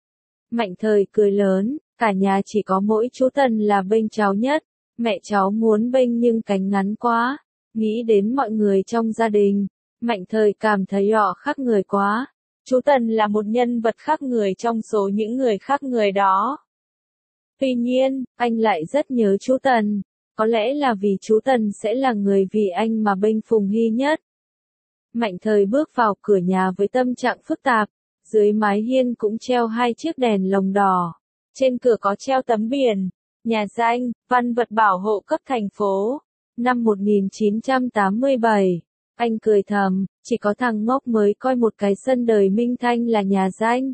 Mạnh Thời cười lớn, cả nhà chỉ có mỗi chú Tần là bênh cháu nhất, mẹ cháu muốn bênh nhưng cánh ngắn quá, nghĩ đến mọi người trong gia đình, Mạnh Thời cảm thấy họ khác người quá. Chú Tần là một nhân vật khác người trong số những người khác người đó. Tuy nhiên, anh lại rất nhớ chú Tần. Có lẽ là vì chú Tần sẽ là người vì anh mà bênh Phùng Hy nhất. Mạnh Thời bước vào cửa nhà với tâm trạng phức tạp. Dưới mái hiên cũng treo hai chiếc đèn lồng đỏ. Trên cửa có treo tấm biển. Nhà danh, văn vật bảo hộ cấp thành phố. Năm một nghìn chín trăm tám mươi bảy. Anh cười thầm, chỉ có thằng ngốc mới coi một cái sân đời Minh Thanh là nhà danh.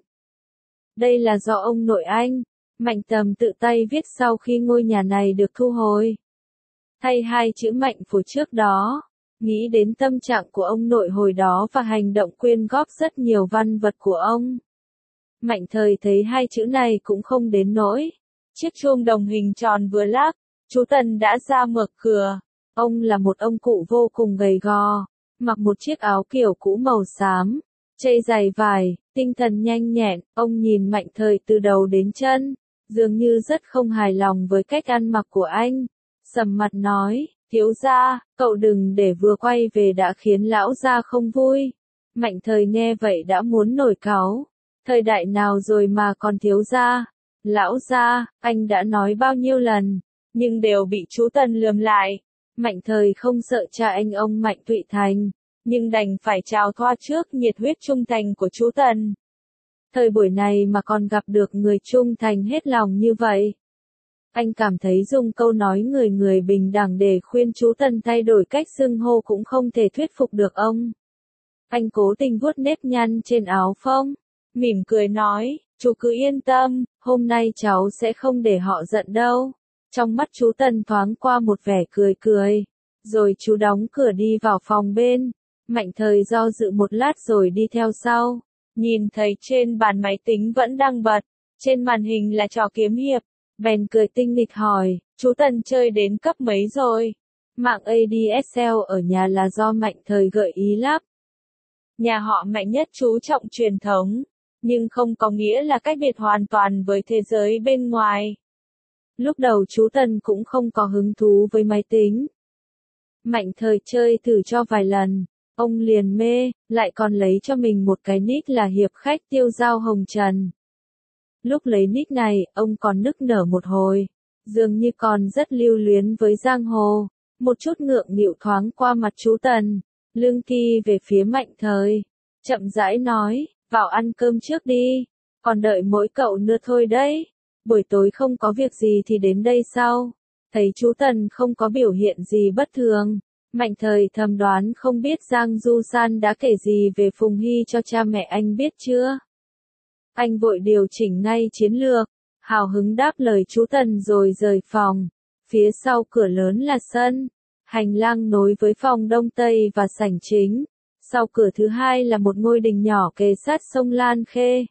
Đây là do ông nội anh, Mạnh Tầm tự tay viết sau khi ngôi nhà này được thu hồi. Thay hai chữ Mạnh Phủ trước đó, nghĩ đến tâm trạng của ông nội hồi đó và hành động quyên góp rất nhiều văn vật của ông. Mạnh Thời thấy hai chữ này cũng không đến nỗi. Chiếc chuông đồng hình tròn vừa lắc, chú Tần đã ra mở cửa. Ông là một ông cụ vô cùng gầy gò, mặc một chiếc áo kiểu cũ màu xám, chây giày vải, tinh thần nhanh nhẹn, ông nhìn Mạnh Thời từ đầu đến chân, dường như rất không hài lòng với cách ăn mặc của anh. Sầm mặt nói, thiếu gia, cậu đừng để vừa quay về đã khiến lão gia không vui. Mạnh Thời nghe vậy đã muốn nổi cáu. Thời đại nào rồi mà còn thiếu gia? Lão gia, anh đã nói bao nhiêu lần, nhưng đều bị chú Tần lườm lại. Mạnh Thời không sợ cha anh ông Mạnh Thụy Thành, nhưng đành phải chào thoa trước nhiệt huyết trung thành của chú Tần. Thời buổi này mà còn gặp được người trung thành hết lòng như vậy. Anh cảm thấy dùng câu nói người người bình đẳng để khuyên chú Tần thay đổi cách xưng hô cũng không thể thuyết phục được ông. Anh cố tình vuốt nếp nhăn trên áo phông, mỉm cười nói, chú cứ yên tâm, hôm nay cháu sẽ không để họ giận đâu. Trong mắt chú Tần thoáng qua một vẻ cười cười, rồi chú đóng cửa đi vào phòng bên. Mạnh Thời do dự một lát rồi đi theo sau, nhìn thấy trên bàn máy tính vẫn đang bật, trên màn hình là trò kiếm hiệp, bèn cười tinh nghịch hỏi, chú Tần chơi đến cấp mấy rồi? Mạng a đê ét lờ ở nhà là do Mạnh Thời gợi ý lắp. Nhà họ Mạnh nhất chú trọng truyền thống, nhưng không có nghĩa là cách biệt hoàn toàn với thế giới bên ngoài. Lúc đầu chú Tần cũng không có hứng thú với máy tính. Mạnh Thời chơi thử cho vài lần, ông liền mê, lại còn lấy cho mình một cái nick là hiệp khách tiêu dao Hồng Trần. Lúc lấy nick này, ông còn nức nở một hồi, dường như còn rất lưu luyến với giang hồ. Một chút ngượng nghịu thoáng qua mặt chú Tần, lưng ki về phía Mạnh Thời, chậm rãi nói, vào ăn cơm trước đi, còn đợi mỗi cậu nữa thôi đấy. Buổi tối không có việc gì thì đến đây sau. Thấy chú Tần không có biểu hiện gì bất thường, Mạnh Thời thầm đoán không biết Giang Du San đã kể gì về Phùng Hy cho cha mẹ anh biết chưa. Anh vội điều chỉnh ngay chiến lược, hào hứng đáp lời chú Tần rồi rời phòng. Phía sau cửa lớn là sân, hành lang nối với phòng đông tây và sảnh chính. Sau cửa thứ hai là một ngôi đình nhỏ kề sát sông Lan Khê.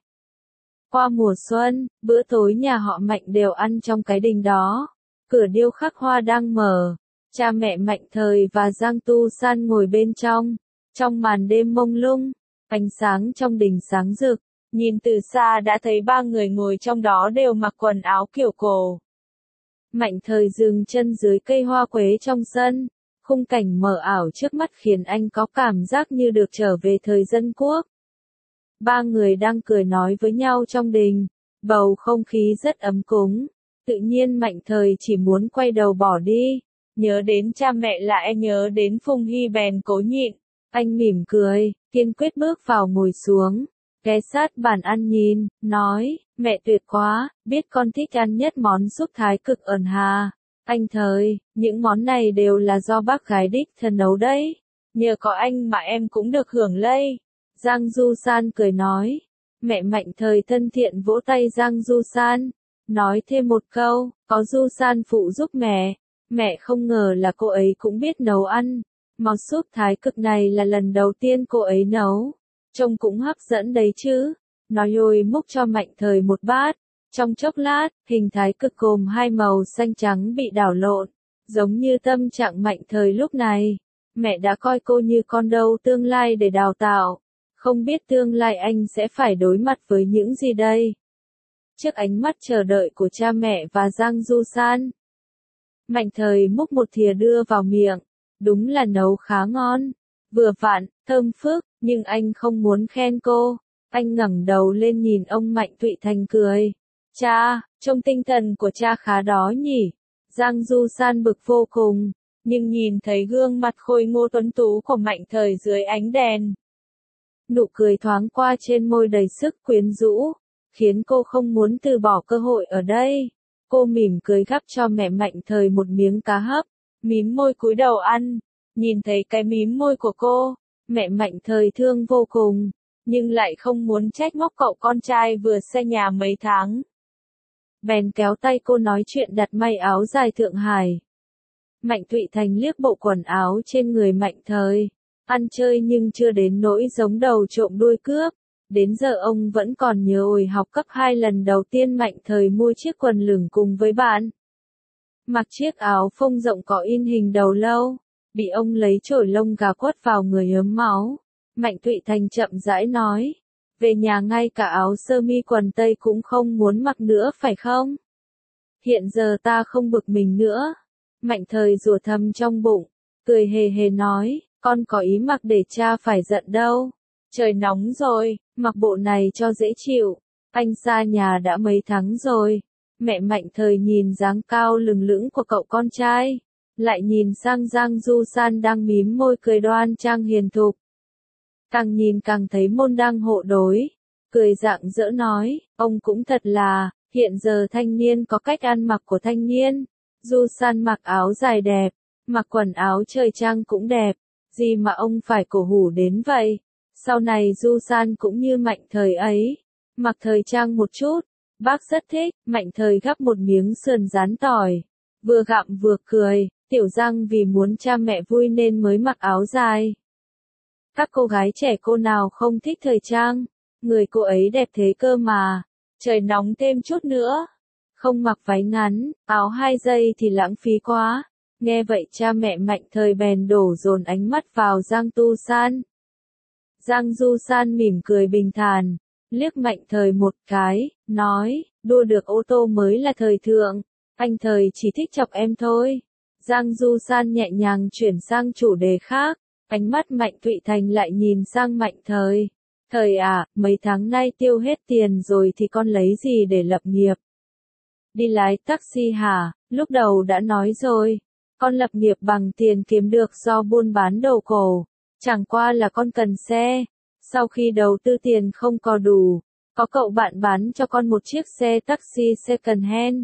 Qua mùa xuân, bữa tối nhà họ Mạnh đều ăn trong cái đình đó. Cửa điêu khắc hoa đang mở. Cha mẹ Mạnh Thời và Giang Tu San ngồi bên trong. Trong màn đêm mông lung, ánh sáng trong đình sáng rực. Nhìn từ xa đã thấy ba người ngồi trong đó đều mặc quần áo kiểu cổ. Mạnh Thời dừng chân dưới cây hoa quế trong sân. Khung cảnh mờ ảo trước mắt khiến anh có cảm giác như được trở về thời dân quốc. Ba người đang cười nói với nhau trong đình. Bầu không khí rất ấm cúng. Tự nhiên Mạnh Thời chỉ muốn quay đầu bỏ đi. Nhớ đến cha mẹ lại nhớ đến Phùng Hy bèn cố nhịn. Anh mỉm cười, kiên quyết bước vào ngồi xuống. Ghé sát bàn ăn nhìn, nói, mẹ tuyệt quá, biết con thích ăn nhất món súp thái cực ẩn hà. Anh Thời, những món này đều là do bác gái đích thân nấu đấy. Nhờ có anh mà em cũng được hưởng lây. Giang Du San cười nói. Mẹ Mạnh Thời thân thiện vỗ tay Giang Du San. Nói thêm một câu, có Du San phụ giúp mẹ. Mẹ không ngờ là cô ấy cũng biết nấu ăn. Món súp thái cực này là lần đầu tiên cô ấy nấu. Trông cũng hấp dẫn đấy chứ. Nói rồi múc cho Mạnh Thời một bát. Trong chốc lát, hình thái cực gồm hai màu xanh trắng bị đảo lộn. Giống như tâm trạng Mạnh Thời lúc này. Mẹ đã coi cô như con dâu tương lai để đào tạo. Không biết tương lai anh sẽ phải đối mặt với những gì đây? Trước ánh mắt chờ đợi của cha mẹ và Giang Du San. Mạnh Thời múc một thìa đưa vào miệng. Đúng là nấu khá ngon. Vừa vặn, thơm phức, nhưng anh không muốn khen cô. Anh ngẩng đầu lên nhìn ông Mạnh Thụy Thành cười. Cha, trông tinh thần của cha khá đó nhỉ. Giang Du San bực vô cùng. Nhưng nhìn thấy gương mặt khôi ngô tuấn tú của Mạnh Thời dưới ánh đèn. Nụ cười thoáng qua trên môi đầy sức quyến rũ. Khiến cô không muốn từ bỏ cơ hội ở đây. Cô mỉm cười gắp cho mẹ Mạnh Thời một miếng cá hấp. Mím môi cúi đầu ăn. Nhìn thấy cái mím môi của cô. Mẹ Mạnh Thời thương vô cùng. Nhưng lại không muốn trách móc cậu con trai vừa xây nhà mấy tháng. Bèn kéo tay cô nói chuyện đặt may áo dài Thượng Hải. Mạnh Thụy Thành liếc bộ quần áo trên người Mạnh Thời. Ăn chơi nhưng chưa đến nỗi giống đầu trộm đuôi cướp. Đến giờ ông vẫn còn nhớ hồi học cấp hai lần đầu tiên Mạnh Thời mua chiếc quần lửng cùng với bạn. Mặc chiếc áo phông rộng có in hình đầu lâu. Bị ông lấy chổi lông gà quất vào người ướm máu. Mạnh Thụy Thành chậm rãi nói. Về nhà ngay cả áo sơ mi quần tây cũng không muốn mặc nữa phải không? Hiện giờ ta không bực mình nữa. Mạnh Thời rủa thầm trong bụng. Cười hề hề nói. Con có ý mặc để cha phải giận đâu. Trời nóng rồi, mặc bộ này cho dễ chịu. Anh xa nhà đã mấy tháng rồi. Mẹ Mạnh Thời nhìn dáng cao lừng lững của cậu con trai. Lại nhìn sang Giang Du San đang mím môi cười đoan trang hiền thục. Càng nhìn càng thấy môn đăng hộ đối. Cười rạng rỡ nói, ông cũng thật là, hiện giờ thanh niên có cách ăn mặc của thanh niên. Du San mặc áo dài đẹp, mặc quần áo thời trang cũng đẹp. Gì mà ông phải cổ hủ đến vậy? Sau này Du San cũng như Mạnh Thời ấy. Mặc thời trang một chút. Bác rất thích. Mạnh Thời gắp một miếng sườn rán tỏi. Vừa gặm vừa cười. Tiểu Giang vì muốn cha mẹ vui nên mới mặc áo dài. Các cô gái trẻ cô nào không thích thời trang. Người cô ấy đẹp thế cơ mà. Trời nóng thêm chút nữa. Không mặc váy ngắn, áo hai giây thì lãng phí quá. Nghe vậy cha mẹ Mạnh Thời bèn đổ dồn ánh mắt vào Giang Tu San. Giang Du San mỉm cười bình thản, liếc Mạnh Thời một cái, nói, đua được ô tô mới là thời thượng, anh Thời chỉ thích chọc em thôi. Giang Du San nhẹ nhàng chuyển sang chủ đề khác, ánh mắt Mạnh Thụy Thành lại nhìn sang Mạnh Thời. Thời à, mấy tháng nay tiêu hết tiền rồi thì con lấy gì để lập nghiệp? Đi lái taxi hả? Lúc đầu đã nói rồi, con lập nghiệp bằng tiền kiếm được do buôn bán đồ cổ. Chẳng qua là con cần xe. Sau khi đầu tư tiền không có đủ, có cậu bạn bán cho con một chiếc xe taxi second hand.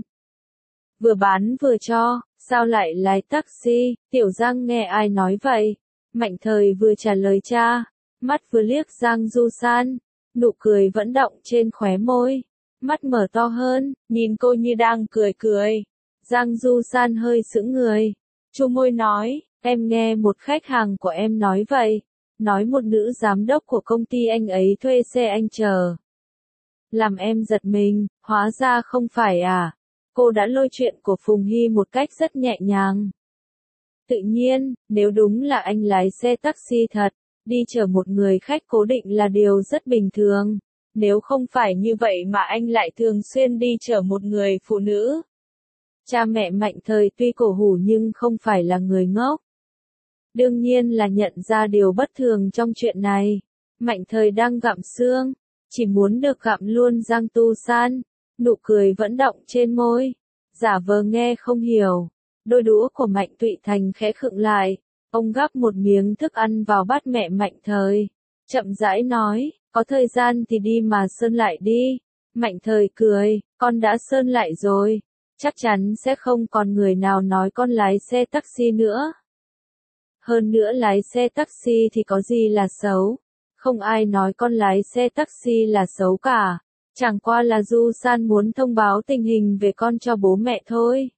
Vừa bán vừa cho, sao lại lái taxi? Tiểu Giang nghe ai nói vậy? Mạnh Thời vừa trả lời cha, mắt vừa liếc Giang Du San, nụ cười vẫn đọng trên khóe môi, mắt mở to hơn, nhìn cô như đang cười cười. Giang Du San hơi sững người, chu môi nói, em nghe một khách hàng của em nói vậy. nói một nữ giám đốc của công ty anh ấy thuê xe anh chờ. Làm em giật mình, hóa ra không phải à. Cô đã lôi chuyện của Phùng Hy một cách rất nhẹ nhàng. Tự nhiên, nếu đúng là anh lái xe taxi thật, đi chở một người khách cố định là điều rất bình thường. Nếu không phải như vậy mà anh lại thường xuyên đi chở một người phụ nữ. Cha mẹ Mạnh Thời tuy cổ hủ nhưng không phải là người ngốc. Đương nhiên là nhận ra điều bất thường trong chuyện này. Mạnh Thời đang gặm xương, chỉ muốn được gặm luôn Giang Tu San, nụ cười vẫn đọng trên môi, giả vờ nghe không hiểu. Đôi đũa của Mạnh Thụy Thành khẽ khựng lại, ông gắp một miếng thức ăn vào bát mẹ Mạnh Thời, chậm rãi nói, có thời gian thì đi mà sơn lại đi. Mạnh Thời cười, con đã sơn lại rồi, chắc chắn sẽ không còn người nào nói con lái xe taxi nữa. Hơn nữa lái xe taxi thì có gì là xấu, không ai nói con lái xe taxi là xấu cả, chẳng qua là Du San muốn thông báo tình hình về con cho bố mẹ thôi.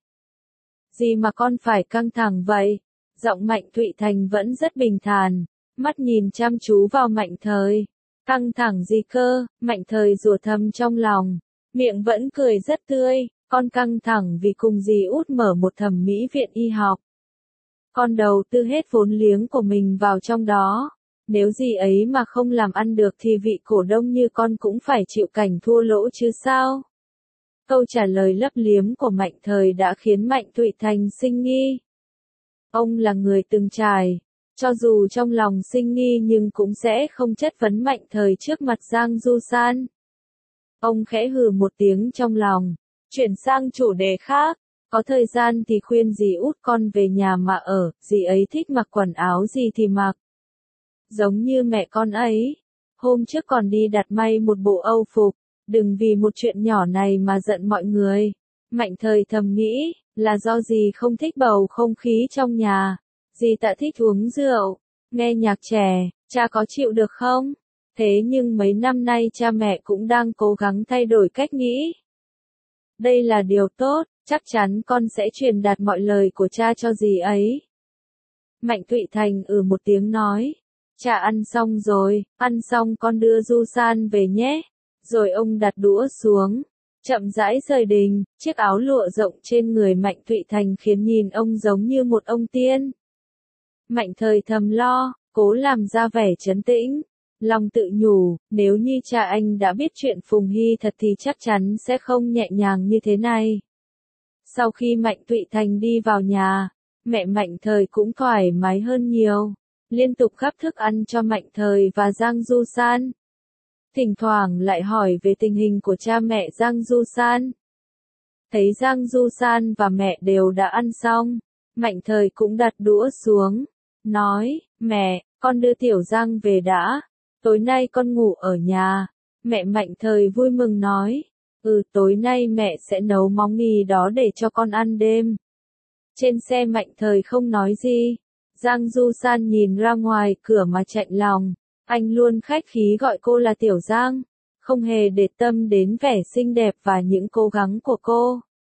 Gì mà con phải căng thẳng vậy? Giọng Mạnh Thụy Thành vẫn rất bình thản, mắt nhìn chăm chú vào Mạnh Thời. Căng thẳng gì cơ? Mạnh Thời rủa thầm trong lòng, miệng vẫn cười rất tươi, con căng thẳng vì cùng dì út mở một thẩm mỹ viện y học. Con đầu tư hết vốn liếng của mình vào trong đó, nếu dì ấy mà không làm ăn được thì vị cổ đông như con cũng phải chịu cảnh thua lỗ chứ sao? Câu trả lời lấp liếm của Mạnh Thời đã khiến Mạnh Thụy Thành sinh nghi. Ông là người từng trải, cho dù trong lòng sinh nghi nhưng cũng sẽ không chất vấn Mạnh Thời trước mặt Giang Du San. Ông khẽ hừ một tiếng trong lòng, chuyển sang chủ đề khác, có thời gian thì khuyên dì út con về nhà mà ở, dì ấy thích mặc quần áo gì thì mặc. Giống như mẹ con ấy, hôm trước còn đi đặt may một bộ âu phục, đừng vì một chuyện nhỏ này mà giận mọi người. Mạnh Thời thầm nghĩ, là do dì không thích bầu không khí trong nhà, dì ta thích uống rượu, nghe nhạc trẻ, cha có chịu được không? Thế nhưng mấy năm nay cha mẹ cũng đang cố gắng thay đổi cách nghĩ. Đây là điều tốt, chắc chắn con sẽ truyền đạt mọi lời của cha cho dì ấy. Mạnh Thụy Thành ừ một tiếng nói, cha ăn xong rồi, ăn xong con đưa Du San về nhé. Rồi ông đặt đũa xuống, chậm rãi rời đình, chiếc áo lụa rộng trên người Mạnh Thụy Thành khiến nhìn ông giống như một ông tiên. Mạnh Thời thầm lo, cố làm ra vẻ trấn tĩnh, lòng tự nhủ, nếu như cha anh đã biết chuyện Phùng Hy thật thì chắc chắn sẽ không nhẹ nhàng như thế này. Sau khi Mạnh Thụy Thành đi vào nhà, mẹ Mạnh Thời cũng thoải mái hơn nhiều, liên tục gắp thức ăn cho Mạnh Thời và Giang Du San. Thỉnh thoảng lại hỏi về tình hình của cha mẹ Giang Du San. Thấy Giang Du San và mẹ đều đã ăn xong, Mạnh Thời cũng đặt đũa xuống, nói, mẹ, con đưa Tiểu Giang về đã, tối nay con ngủ ở nhà. Mẹ Mạnh Thời vui mừng nói, ừ tối nay mẹ sẽ nấu món mì đó để cho con ăn đêm. Trên xe Mạnh Thời không nói gì, Giang Du San nhìn ra ngoài cửa mà chạnh lòng. Anh luôn khách khí gọi cô là Tiểu Giang, không hề để tâm đến vẻ xinh đẹp và những cố gắng của cô.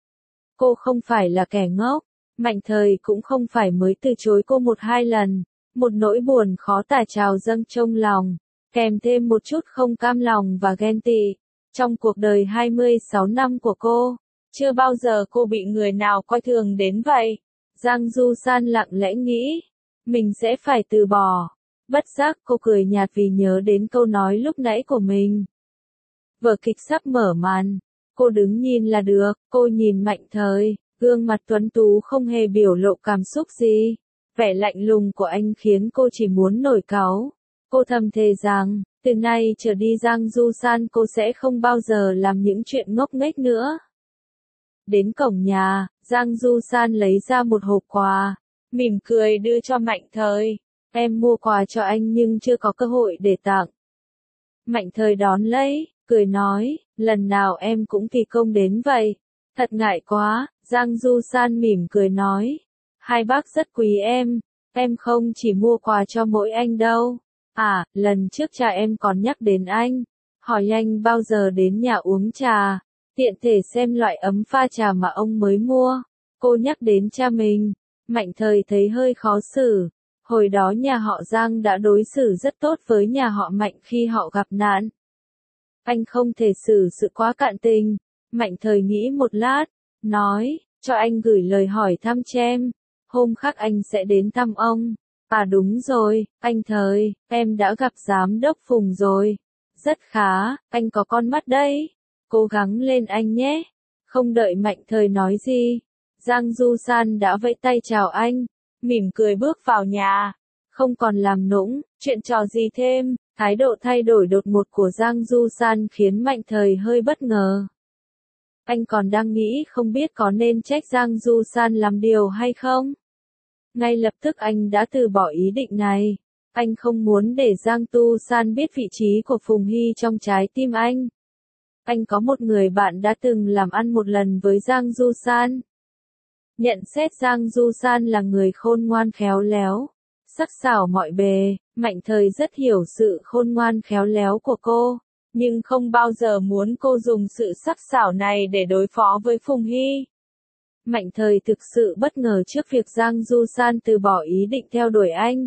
Cô không phải là kẻ ngốc, Mạnh Thời cũng không phải mới từ chối cô một hai lần, một nỗi buồn khó tả trào dâng trong lòng, kèm thêm một chút không cam lòng và ghen tị. Trong cuộc đời hai mươi sáu năm của cô, chưa bao giờ cô bị người nào coi thường đến vậy. Giang Du San lặng lẽ nghĩ, mình sẽ phải từ bỏ. Bất giác cô cười nhạt vì nhớ đến câu nói lúc nãy của mình. Vở kịch sắp mở màn, cô đứng nhìn là được, cô nhìn Mạnh Thời, gương mặt tuấn tú không hề biểu lộ cảm xúc gì. Vẻ lạnh lùng của anh khiến cô chỉ muốn nổi cáu. Cô thầm thề rằng, từ nay trở đi Giang Du San cô sẽ không bao giờ làm những chuyện ngốc nghếch nữa. Đến cổng nhà, Giang Du San lấy ra một hộp quà, mỉm cười đưa cho Mạnh Thời. Em mua quà cho anh nhưng chưa có cơ hội để tặng. Mạnh Thời đón lấy, cười nói, lần nào em cũng kỳ công đến vậy. Thật ngại quá, Giang Du San mỉm cười nói. Hai bác rất quý em, em không chỉ mua quà cho mỗi anh đâu. À, lần trước cha em còn nhắc đến anh, hỏi anh bao giờ đến nhà uống trà, tiện thể xem loại ấm pha trà mà ông mới mua. Cô nhắc đến cha mình, Mạnh Thời thấy hơi khó xử. Hồi đó nhà họ Giang đã đối xử rất tốt với nhà họ Mạnh khi họ gặp nạn. Anh không thể xử sự quá cạn tình. Mạnh Thời nghĩ một lát, nói, cho anh gửi lời hỏi thăm Trem. Hôm khác anh sẽ đến thăm ông. À đúng rồi, anh Thời, em đã gặp giám đốc Phùng rồi. Rất khá, anh có con mắt đấy. Cố gắng lên anh nhé. Không đợi Mạnh Thời nói gì, Giang Du San đã vẫy tay chào anh, mỉm cười bước vào nhà. Không còn làm nũng, chuyện trò gì thêm, thái độ thay đổi đột ngột của Giang Du San khiến Mạnh Thời hơi bất ngờ. Anh còn đang nghĩ không biết có nên trách Giang Du San làm điều hay không. Ngay lập tức anh đã từ bỏ ý định này. Anh không muốn để Giang Du San biết vị trí của Phùng Hy trong trái tim anh. Anh có một người bạn đã từng làm ăn một lần với Giang Du San. Nhận xét Giang Du San là người khôn ngoan khéo léo, sắc sảo mọi bề. Mạnh Thời rất hiểu sự khôn ngoan khéo léo của cô, nhưng không bao giờ muốn cô dùng sự sắc sảo này để đối phó với Phùng Hy. Mạnh Thời thực sự bất ngờ trước việc Giang Du San từ bỏ ý định theo đuổi anh.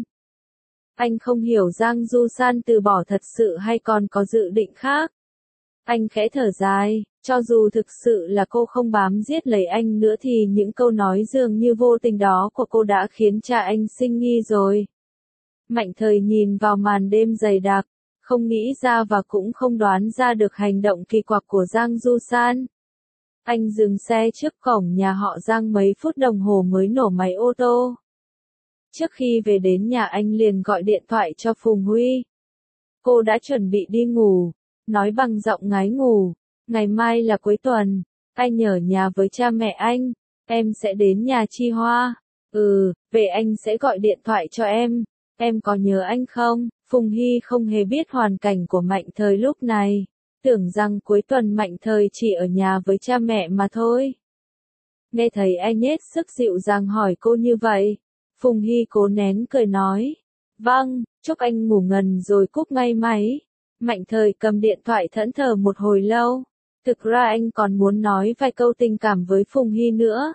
Anh không hiểu Giang Du San từ bỏ thật sự hay còn có dự định khác. Anh khẽ thở dài, cho dù thực sự là cô không bám giết lấy anh nữa thì những câu nói dường như vô tình đó của cô đã khiến cha anh sinh nghi rồi. Mạnh Thời nhìn vào màn đêm dày đặc, không nghĩ ra và cũng không đoán ra được hành động kỳ quặc của Giang Du San. Anh dừng xe trước cổng nhà họ Giang mấy phút đồng hồ mới nổ máy ô tô. Trước khi về đến nhà anh liền gọi điện thoại cho Phùng Huy. Cô đã chuẩn bị đi ngủ, nói bằng giọng ngái ngủ, ngày mai là cuối tuần, anh ở nhà với cha mẹ anh, em sẽ đến nhà Chi Hoa. Ừ, về anh sẽ gọi điện thoại cho em, em có nhớ anh không? Phùng Hy không hề biết hoàn cảnh của Mạnh Thời lúc này, tưởng rằng cuối tuần Mạnh Thời chỉ ở nhà với cha mẹ mà thôi. Nghe thấy anh hết sức dịu dàng hỏi cô như vậy, Phùng Hy cố nén cười nói, vâng, chúc anh ngủ ngon rồi cúp ngay máy. Mạnh Thời cầm điện thoại thẫn thờ một hồi lâu, thực ra anh còn muốn nói vài câu tình cảm với Phùng Hy nữa.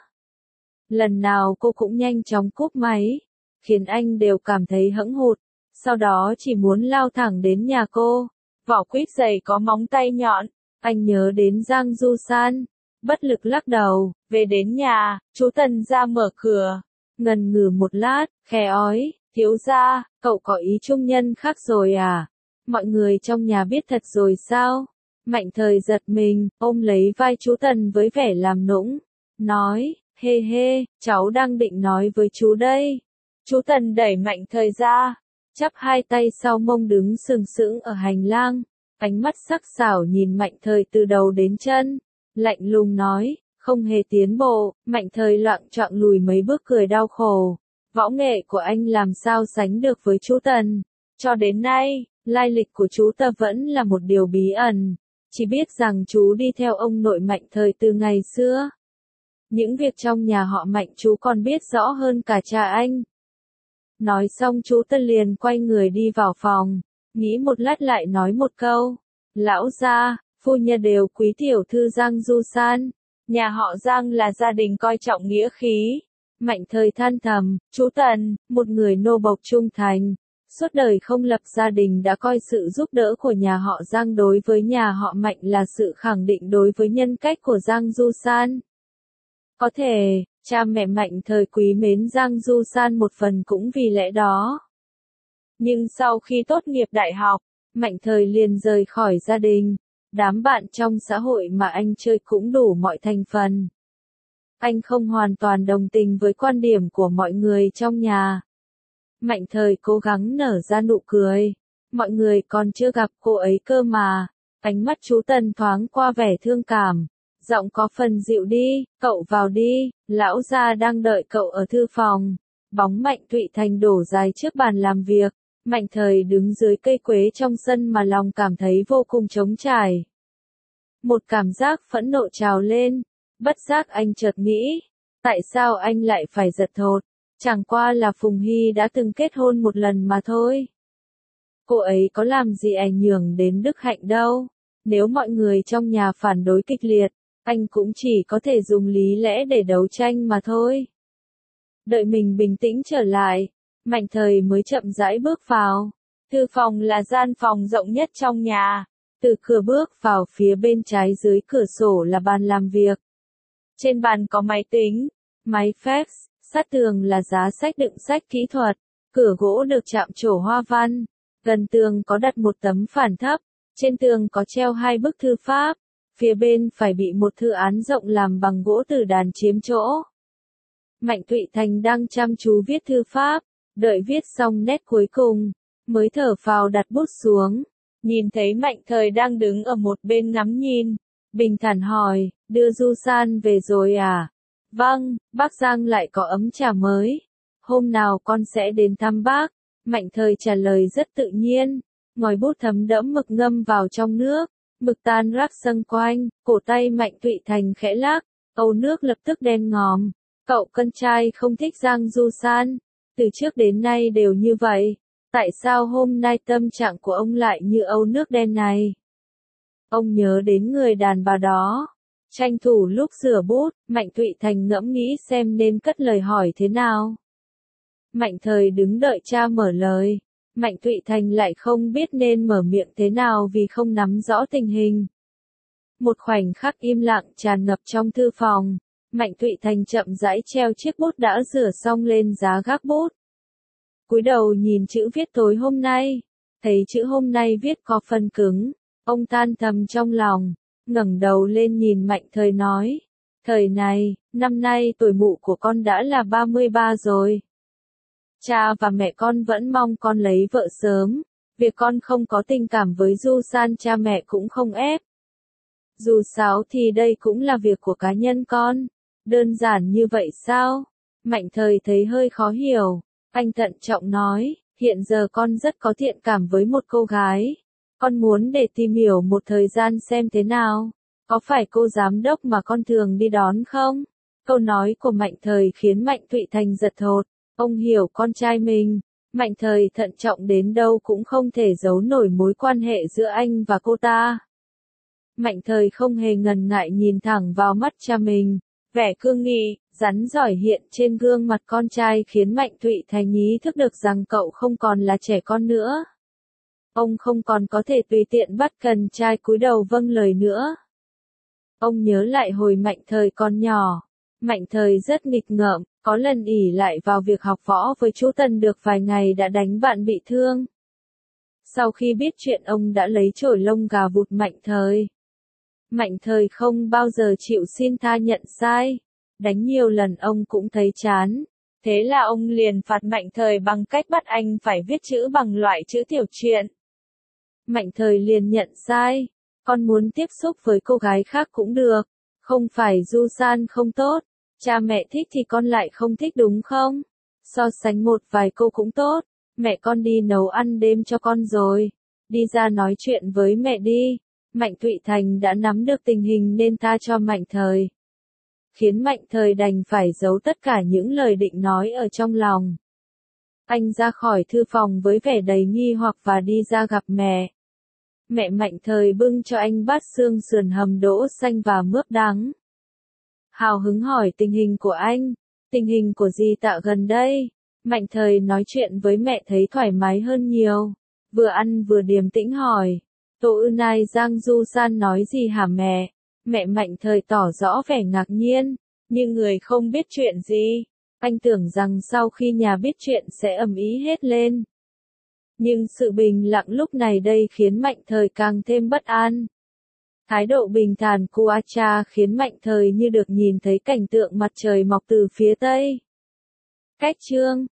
Lần nào cô cũng nhanh chóng cúp máy, khiến anh đều cảm thấy hững hụt, sau đó chỉ muốn lao thẳng đến nhà cô. Vỏ quýt giày có móng tay nhọn, anh nhớ đến Giang Du San, bất lực lắc đầu. Về đến nhà, chú Tần ra mở cửa, ngần ngừ một lát, khẽ ói, thiếu gia, cậu có ý trung nhân khác rồi à? Mọi người trong nhà biết thật rồi sao? Mạnh Thời giật mình, ôm lấy vai chú Tần với vẻ làm nũng, nói, hê hê, cháu đang định nói với chú đây. Chú Tần đẩy Mạnh Thời ra, chắp hai tay sau mông đứng sừng sững ở hành lang, ánh mắt sắc sảo nhìn Mạnh Thời từ đầu đến chân, lạnh lùng nói, không hề tiến bộ. Mạnh Thời loạng choạng lùi mấy bước cười đau khổ, võ nghệ của anh làm sao sánh được với chú Tần. Cho đến nay, lai lịch của chú ta vẫn là một điều bí ẩn, chỉ biết rằng chú đi theo ông nội Mạnh Thời từ ngày xưa. Những việc trong nhà họ Mạnh chú còn biết rõ hơn cả cha anh. Nói xong chú ta liền quay người đi vào phòng, nghĩ một lát lại nói một câu, lão gia, phu nhân đều quý tiểu thư Giang Du San, nhà họ Giang là gia đình coi trọng nghĩa khí. Mạnh Thời than thầm, chú Tần, một người nô bộc trung thành, suốt đời không lập gia đình đã coi sự giúp đỡ của nhà họ Giang đối với nhà họ Mạnh là sự khẳng định đối với nhân cách của Giang Du San. Có thể, cha mẹ Mạnh Thời quý mến Giang Du San một phần cũng vì lẽ đó. Nhưng sau khi tốt nghiệp đại học, Mạnh Thời liền rời khỏi gia đình, đám bạn trong xã hội mà anh chơi cũng đủ mọi thành phần. Anh không hoàn toàn đồng tình với quan điểm của mọi người trong nhà. Mạnh Thời cố gắng nở ra nụ cười. Mọi người còn chưa gặp cô ấy cơ mà. Ánh mắt chú Tần thoáng qua vẻ thương cảm. Giọng có phần dịu đi, cậu vào đi, lão gia đang đợi cậu ở thư phòng. Bóng Mạnh Thụy Thành đổ dài trước bàn làm việc. Mạnh Thời đứng dưới cây quế trong sân mà lòng cảm thấy vô cùng trống trải. Một cảm giác phẫn nộ trào lên. Bất giác anh chợt nghĩ, tại sao anh lại phải giật thột? Chẳng qua là Phùng Hy đã từng kết hôn một lần mà thôi. Cô ấy có làm gì ảnh hưởng đến đức hạnh đâu. Nếu mọi người trong nhà phản đối kịch liệt, anh cũng chỉ có thể dùng lý lẽ để đấu tranh mà thôi. Đợi mình bình tĩnh trở lại, Mạnh Thời mới chậm rãi bước vào. Thư phòng là gian phòng rộng nhất trong nhà. Từ cửa bước vào phía bên trái dưới cửa sổ là bàn làm việc. Trên bàn có máy tính, máy fax, sát tường là giá sách đựng sách kỹ thuật. Cửa gỗ được chạm trổ hoa văn. Gần tường có đặt một tấm phản thấp. Trên tường có treo hai bức thư pháp. Phía bên phải bị một thư án rộng làm bằng gỗ tử đàn chiếm chỗ. Mạnh Thụy Thành đang chăm chú viết thư pháp. Đợi viết xong nét cuối cùng, mới thở phào đặt bút xuống. Nhìn thấy Mạnh Thời đang đứng ở một bên ngắm nhìn. Bình thản hỏi, đưa Du San về rồi à? Vâng, bác Giang lại có ấm trà mới. Hôm nào con sẽ đến thăm bác. Mạnh Thời trả lời rất tự nhiên. Ngòi bút thấm đẫm mực ngâm vào trong nước. Mực tan rác dâng quanh, cổ tay Mạnh Thụy Thành khẽ lắc. Âu nước lập tức đen ngòm. Cậu con trai không thích Giang Du San. Từ trước đến nay đều như vậy. Tại sao hôm nay tâm trạng của ông lại như âu nước đen này? Ông nhớ đến người đàn bà đó. Tranh thủ lúc rửa bút, Mạnh Thụy Thành ngẫm nghĩ xem nên cất lời hỏi thế nào. Mạnh Thời đứng đợi cha mở lời. Mạnh Thụy Thành lại không biết nên mở miệng thế nào vì không nắm rõ tình hình. Một khoảnh khắc im lặng tràn ngập trong thư phòng. Mạnh Thụy Thành chậm rãi treo chiếc bút đã rửa xong lên giá gác bút. Cúi đầu nhìn chữ viết tối hôm nay. Thấy chữ hôm nay viết có phần cứng. Ông than thầm trong lòng. Ngẩng đầu lên nhìn Mạnh Thời nói. Thời này, năm nay tuổi mụ của con đã là ba mươi ba rồi. Cha và mẹ con vẫn mong con lấy vợ sớm. Việc con không có tình cảm với Du San cha mẹ cũng không ép. Dù sao thì đây cũng là việc của cá nhân con. Đơn giản như vậy sao? Mạnh Thời thấy hơi khó hiểu. Anh thận trọng nói, hiện giờ con rất có thiện cảm với một cô gái. Con muốn để tìm hiểu một thời gian xem thế nào. Có phải cô giám đốc mà con thường đi đón không? Câu nói của Mạnh Thời khiến Mạnh Thụy Thành giật thột. Ông hiểu con trai mình. Mạnh Thời thận trọng đến đâu cũng không thể giấu nổi mối quan hệ giữa anh và cô ta. Mạnh Thời không hề ngần ngại nhìn thẳng vào mắt cha mình. Vẻ cương nghị, rắn giỏi hiện trên gương mặt con trai khiến Mạnh Thụy Thành ý thức được rằng cậu không còn là trẻ con nữa. Ông không còn có thể tùy tiện bắt cần trai cúi đầu vâng lời nữa. Ông nhớ lại hồi Mạnh Thời còn nhỏ. Mạnh Thời rất nghịch ngợm, có lần ỷ lại vào việc học võ với chú Tần được vài ngày đã đánh bạn bị thương. Sau khi biết chuyện ông đã lấy chổi lông gà vụt Mạnh Thời. Mạnh Thời không bao giờ chịu xin tha nhận sai. Đánh nhiều lần ông cũng thấy chán. Thế là ông liền phạt Mạnh Thời bằng cách bắt anh phải viết chữ bằng loại chữ tiểu truyện. Mạnh Thời liền nhận sai. Con muốn tiếp xúc với cô gái khác cũng được. Không phải Du San không tốt. Cha mẹ thích thì con lại không thích đúng không? So sánh một vài cô cũng tốt. Mẹ con đi nấu ăn đêm cho con rồi. Đi ra nói chuyện với mẹ đi. Mạnh Thụy Thành đã nắm được tình hình nên tha cho Mạnh Thời. Khiến Mạnh Thời đành phải giấu tất cả những lời định nói ở trong lòng. Anh ra khỏi thư phòng với vẻ đầy nghi hoặc và đi ra gặp mẹ. Mẹ Mạnh Thời bưng cho anh bát xương sườn hầm đỗ xanh và mướp đắng. Hào hứng hỏi tình hình của anh. Tình hình của dì Tạ gần đây. Mạnh Thời nói chuyện với mẹ thấy thoải mái hơn nhiều. Vừa ăn vừa điềm tĩnh hỏi. Tô ư nai Giang Du San nói gì hả mẹ? Mẹ Mạnh Thời tỏ rõ vẻ ngạc nhiên. Nhưng người không biết chuyện gì. Anh tưởng rằng sau khi nhà biết chuyện sẽ ầm ĩ hết lên. Nhưng sự bình lặng lúc này đây khiến Mạnh Thời càng thêm bất an. Thái độ bình thản của Acha khiến Mạnh Thời như được nhìn thấy cảnh tượng mặt trời mọc từ phía tây. Cách chương